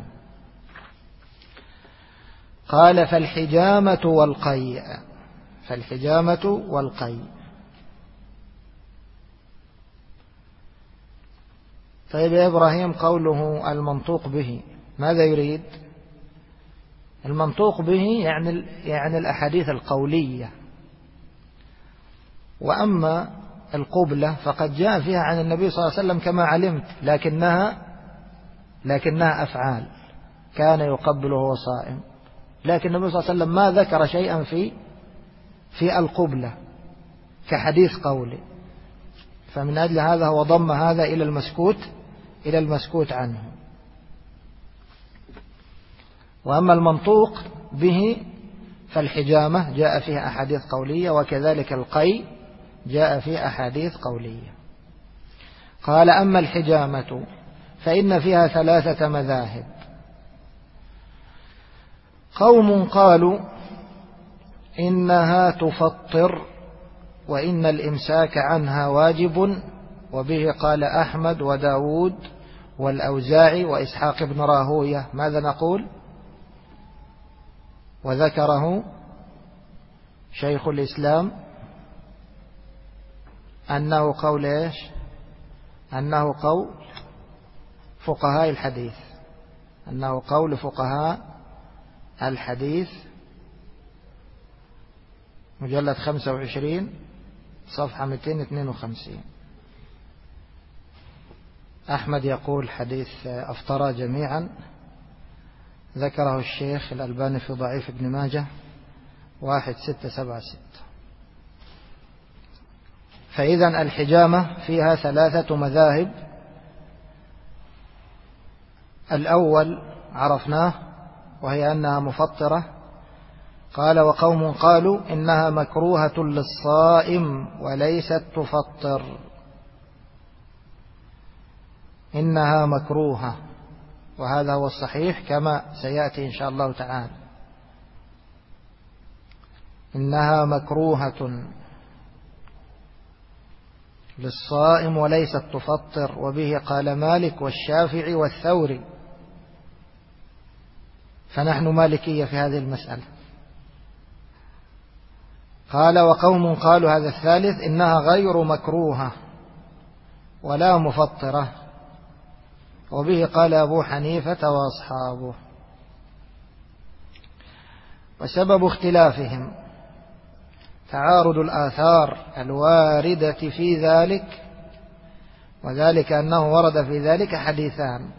قال فالحجامة والقيء. فالحجامة والقيء. طيب يا إبراهيم قوله المنطوق به ماذا يريد؟ المنطوق به يعني الأحاديث القولية. وأما القبلة فقد جاء فيها عن النبي صلى الله عليه وسلم كما علمت لكنها أفعال، كان يقبل وهو صائم، لكن النبي صلى الله عليه وسلم ما ذكر شيئا في القبلة كحديث قولي، فمن أجل هذا هو ضم هذا إلى المسكوت عنه. وأما المنطوق به فالحجامة جاء فيها أحاديث قولية، وكذلك القي جاء فيه أحاديث قولية. قال أما الحجامة فإن فيها 3 مذاهب. قوم قالوا إنها تفطر وإن الإمساك عنها واجب، وبه قال أحمد وداود والأوزاعي وإسحاق بن راهوية. ماذا نقول؟ وذكره شيخ الإسلام أنه قول إيش؟ أنه قول فقهاء الحديث، أنه قول فقهاء الحديث، مجلد 25 صفحة 252. أحمد يقول حديث أفطر جميعا، ذكره الشيخ الألباني في ضعيف ابن ماجه 1676. فإذا الحجامة فيها 3 مذاهب. الأول عرفناه وهي أنها مفطرة. قال وقوم قالوا إنها مكروهة للصائم وليست تفطر. إنها مكروهة، وهذا هو الصحيح كما سيأتي إن شاء الله تعالى. إنها مكروهة للصائم وليست تفطر، وبه قال مالك والشافعي والثوري، فنحن مالكية في هذه المسألة. قال وقوم قالوا هذا الثالث إنها غير مكروهة ولا مفطرة، وبه قال أبو حنيفة وأصحابه. وسبب اختلافهم تعارض الآثار الواردة في ذلك، وذلك أنه ورد في ذلك حديثان،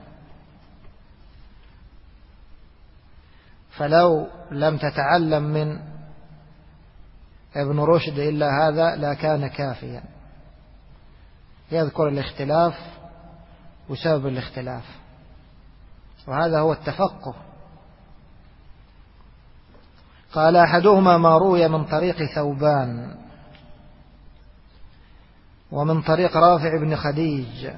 فلو لم تتعلم من ابن رشد إلا هذا لكان كافيا. يذكر الاختلاف وسبب الاختلاف، وهذا هو التفقه. قال أحدهما ما روي من طريق ثوبان ومن طريق رافع بن خديج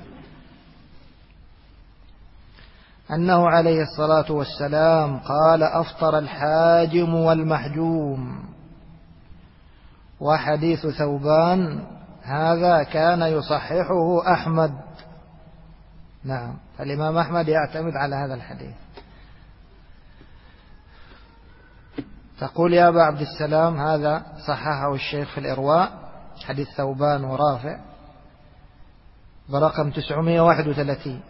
أنه عليه الصلاة والسلام قال أفطر الحاجم والمحجوم. وحديث ثوبان هذا كان يصححه أحمد. نعم، فالإمام أحمد يعتمد على هذا الحديث. تقول يا أبا عبد السلام هذا صححه الشيخ في الإرواء، حديث ثوبان ورافع برقم 931،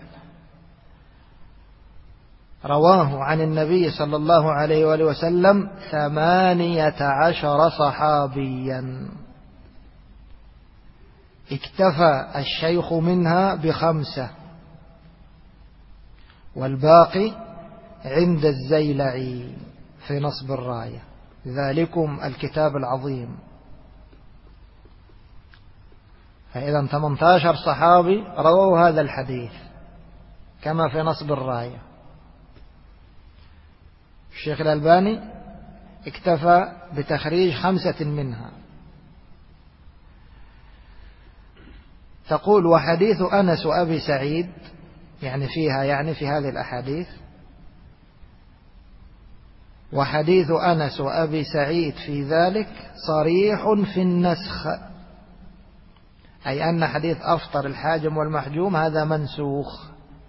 رواه عن النبي صلى الله عليه وآله وسلم 18 صحابيا، اكتفى الشيخ منها ب5، والباقي عند الزيلعي في نصب الراية، ذلكم الكتاب العظيم. فإذا 18 صحابي رووا هذا الحديث كما في نصب الراية. الشيخ الألباني اكتفى بتخريج 5 منها. تقول وحديث أنس وأبي سعيد يعني في هذه الأحاديث، وحديث أنس وأبي سعيد في ذلك صريح في النسخ، أي أن حديث أفطر الحاجم والمحجوم هذا منسوخ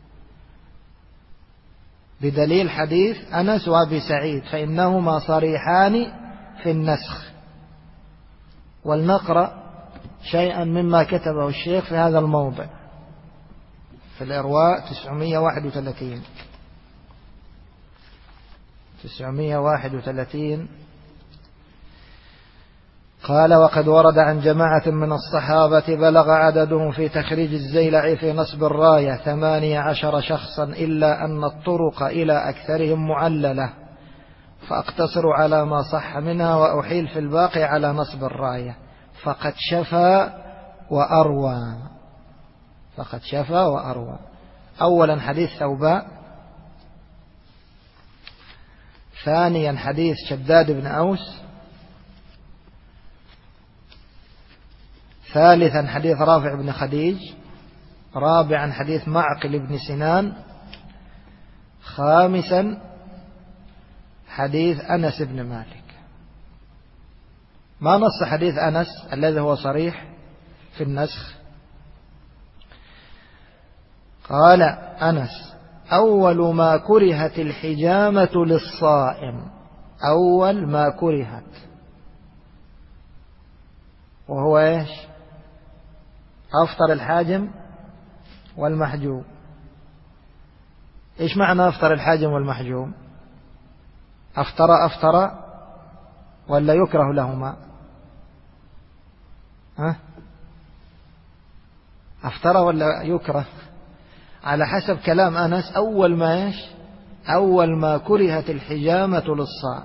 بدليل حديث أنس وأبي سعيد، فإنهما صريحان في النسخ. ولنقرأ شيئا مما كتبه الشيخ في هذا الموضع في الإرواء 931. قال: وقد ورد عن جماعة من الصحابة بلغ عددهم في تخريج الزيلعي في نصب الراية 18 شخصا، إلا أن الطرق إلى أكثرهم معللة، فأقتصر على ما صح منها وأحيل في الباقي على نصب الراية. فقد شفى وأروى. أولا حديث ثوباء، ثانيا حديث شداد بن أوس، ثالثا حديث رافع بن خديج، رابعا حديث معقل بن سنان، خامسا حديث أنس بن مالك. ما نص حديث أنس الذي هو صريح في النسخ؟ قال أنس: أول ما كرهت الحجامة للصائم، أول ما كرهت، وهو إيش؟ أفطر الحاجم والمحجوم. إيش معنى أفطر الحاجم والمحجوم؟ أفطر ولا يكره لهما؟ أفطر ولا يكره؟ على حسب كلام أنس أول ما كرهت الحجامة للصائم.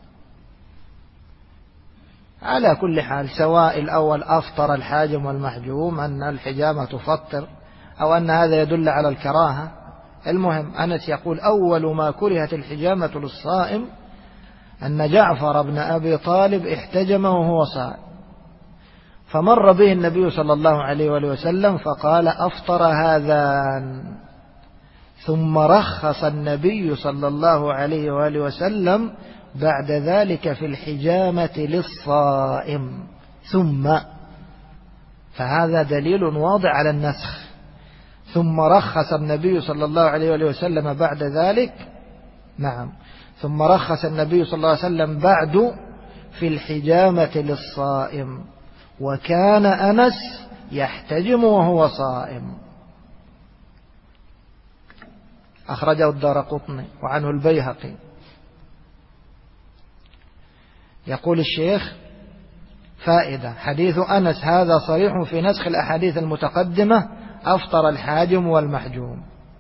على كل حال، سواء الأول أفطر الحاجم والمحجوم أن الحجامة تفطر أو أن هذا يدل على الكراهة، المهم أنس يقول: أول ما كرهت الحجامة للصائم أن جعفر بن أبي طالب احتجم وهو صائم، فمر به النبي صلى الله عليه وآله وسلم فقال: أفطر هذان. ثم رخص النبي صلى الله عليه وآله وسلم بعد ذلك في الحجامة للصائم. فهذا دليل واضح على النسخ. ثم رخص النبي صلى الله عليه وآله وسلم بعد ذلك، ثم رخص النبي صلى الله عليه وسلم بعد في الحجامة للصائم، وكان أنس يحتجم وهو صائم. أخرجه الدارقطني وعنه البيهقي. يقول الشيخ: فائدة: حديث أنس هذا صريح في نسخ الأحاديث المتقدمة أفطر الحاجم والمحجوم.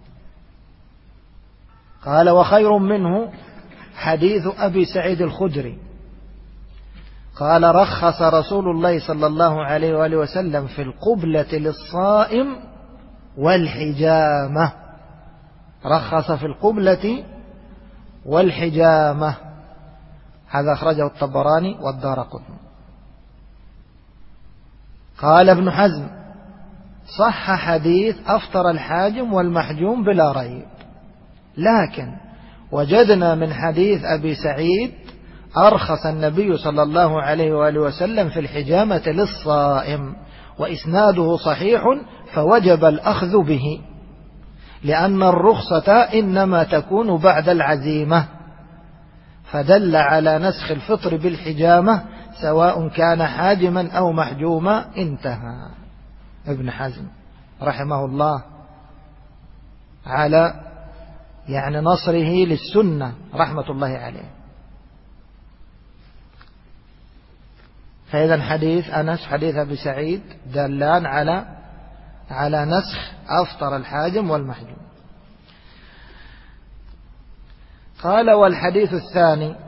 قال: وخير منه حديث أبي سعيد الخدري قال: رخص رسول الله صلى الله عليه وآله وسلم في القبلة للصائم والحجامة. رخص في القبلة والحجامة. هذا أخرجه الطبراني والدارقطني. قال ابن حزم: صح حديث أفطر الحاجم والمحجوم بلا ريب، لكن وجدنا من حديث أبي سعيد أرخص النبي صلى الله عليه وآله وسلم في الحجامة للصائم، وإسناده صحيح، فوجب الأخذ به، لأن الرخصة إنما تكون بعد العزيمة، فدل على نسخ الفطر بالحجامة سواء كان حاجما أو محجوما. انتهى. ابن حزم رحمه الله على نصره للسنة رحمة الله عليه. فإذا حديث أنس حديث أبي سعيد دلان على نسخ أفطر الحاجم والمحجوم. قال: والحديث الثاني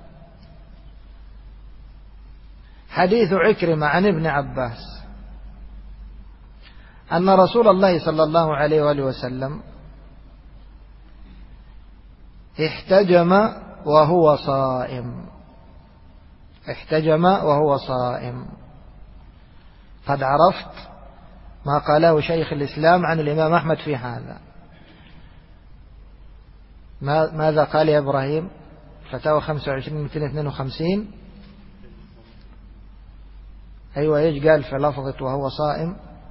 حديث عكرمة عن ابن عباس أن رسول الله صلى الله عليه وآله وسلم احتجم وهو صائم. احتجم وهو صائم. قد عرفت ما قاله شيخ الإسلام عن الإمام أحمد في هذا. ماذا قال يا إبراهيم؟ فتاوى 25/252. أيوة، إيش قال في لفظة وهو صائم؟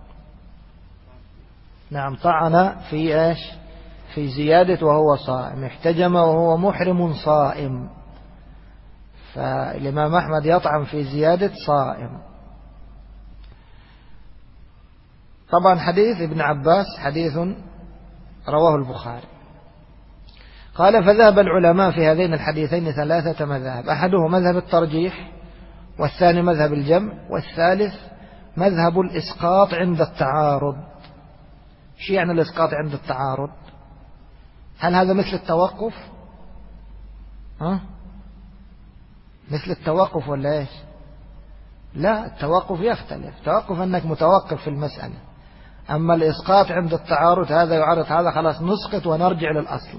نعم طعن في إيش؟ في زيادة وهو صائم، احتجم وهو محرم صائم، فالإمام أحمد يطعن في زيادة صائم. طبعا حديث ابن عباس حديث رواه البخاري. قال فذهب العلماء في هذين الحديثين 3 مذاهب، أحده مذهب الترجيح، والثاني مذهب الجمع، والثالث مذهب الإسقاط عند التعارض. شو يعني الإسقاط عند التعارض؟ هل هذا مثل التوقف؟ مثل التوقف ولا إيش؟ لا، التوقف يختلف. التوقف أنك متوقف في المسألة، أما الإسقاط عند التعارض هذا يعارض هذا، خلاص نسقط ونرجع للأصل.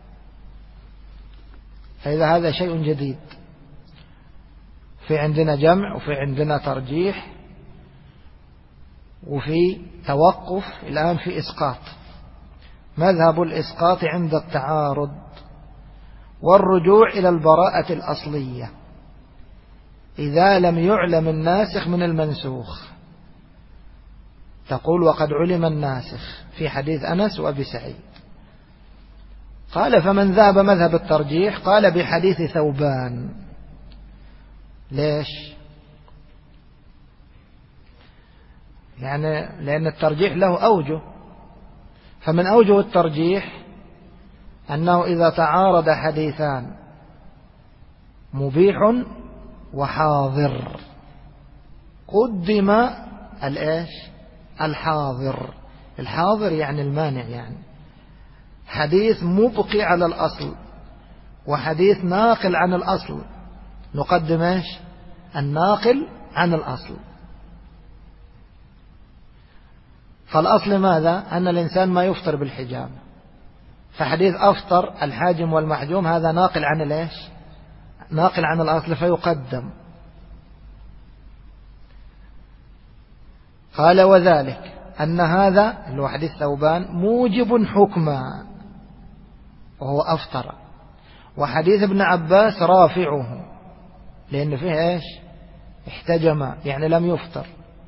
فإذا هذا شيء جديد، في عندنا جمع وفي عندنا ترجيح وفي توقف، الآن في إسقاط. مذهب الإسقاط عند التعارض والرجوع إلى البراءة الأصلية إذا لم يعلم الناسخ من المنسوخ. تقول وقد علم الناسخ في حديث أنس وأبي سعيد. قال فمن ذهب مذهب الترجيح قال بحديث ثوبان. ليش؟ يعني لأن الترجيح له أوجه، فمن أوجه الترجيح أنه إذا تعارض حديثان مبيح وحاضر قدم الإيش؟ الحاضر. الحاضر يعني المانع، يعني حديث مبقي على الأصل وحديث ناقل عن الأصل، نقدم إيش؟ الناقل عن الأصل. فالأصل ماذا؟ أن الإنسان ما يفطر بالحجامة، فحديث أفطر الحاجم والمحجوم هذا ناقل عن الإيش؟ ناقل عن الأصل فيقدم. قال وذلك أن هذا اللي هو حديث ثوبان موجب حكما وهو أفطر، وحديث ابن عباس رافعه لأن فيه إيش؟ احتجم يعني لم يفطر،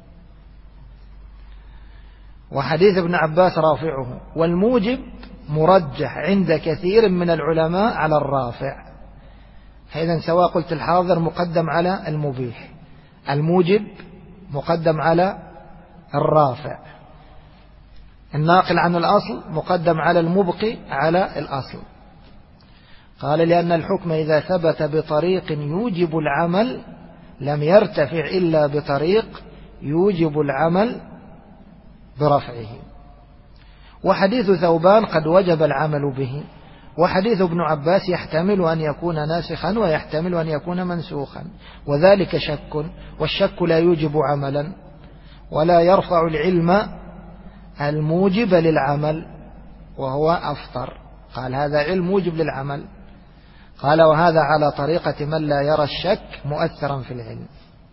وحديث ابن عباس رافعه، والموجب مرجح عند كثير من العلماء على الرافع. فإذا سواء قلت الحاضر مقدم على المبيح، الموجب مقدم على الرافع، الناقل عن الأصل مقدم على المبقي على الأصل. قال لأن الحكم إذا ثبت بطريق يوجب العمل لم يرتفع إلا بطريق يوجب العمل برفعه. وحديث ثوبان قد وجب العمل به، وحديث ابن عباس يحتمل أن يكون ناسخا ويحتمل أن يكون منسوخا، وذلك شك، والشك لا يوجب عملا ولا يرفع العلم الموجب للعمل وهو أفطر. قال هذا علم موجب للعمل. قال وهذا على طريقة من لا يرى الشك مؤثرا في العلم،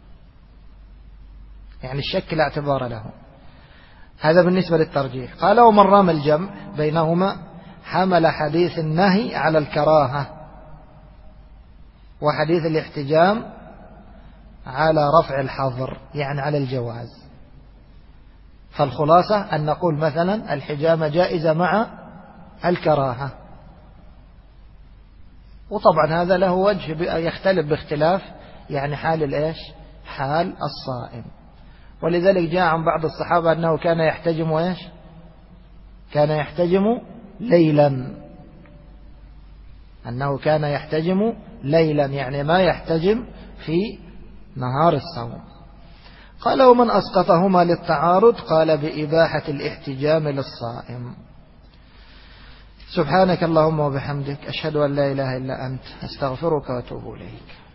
يعني الشك لا اعتبار له. هذا بالنسبة للترجيح. قال ومن رام الجمع بينهما حمل حديث النهي على الكراهة وحديث الاحتجام على رفع الحظر، يعني على الجواز. فالخلاصة أن نقول مثلا الحجامة جائزة مع الكراهة، وطبعا هذا له وجه يختلف باختلاف يعني حال الإيش؟ حال الصائم. ولذلك جاء عن بعض الصحابة أنه كان يحتجم وإيش؟ كان يحتجم ليلا، أنه كان يحتجم ليلا يعني ما يحتجم في نهار الصوم. قال ومن أسقطهما للتعارض قال بإباحة الاحتجام للصائم. سبحانك اللهم وبحمدك أشهد أن لا إله إلا أنت أستغفرك وأتوب إليك.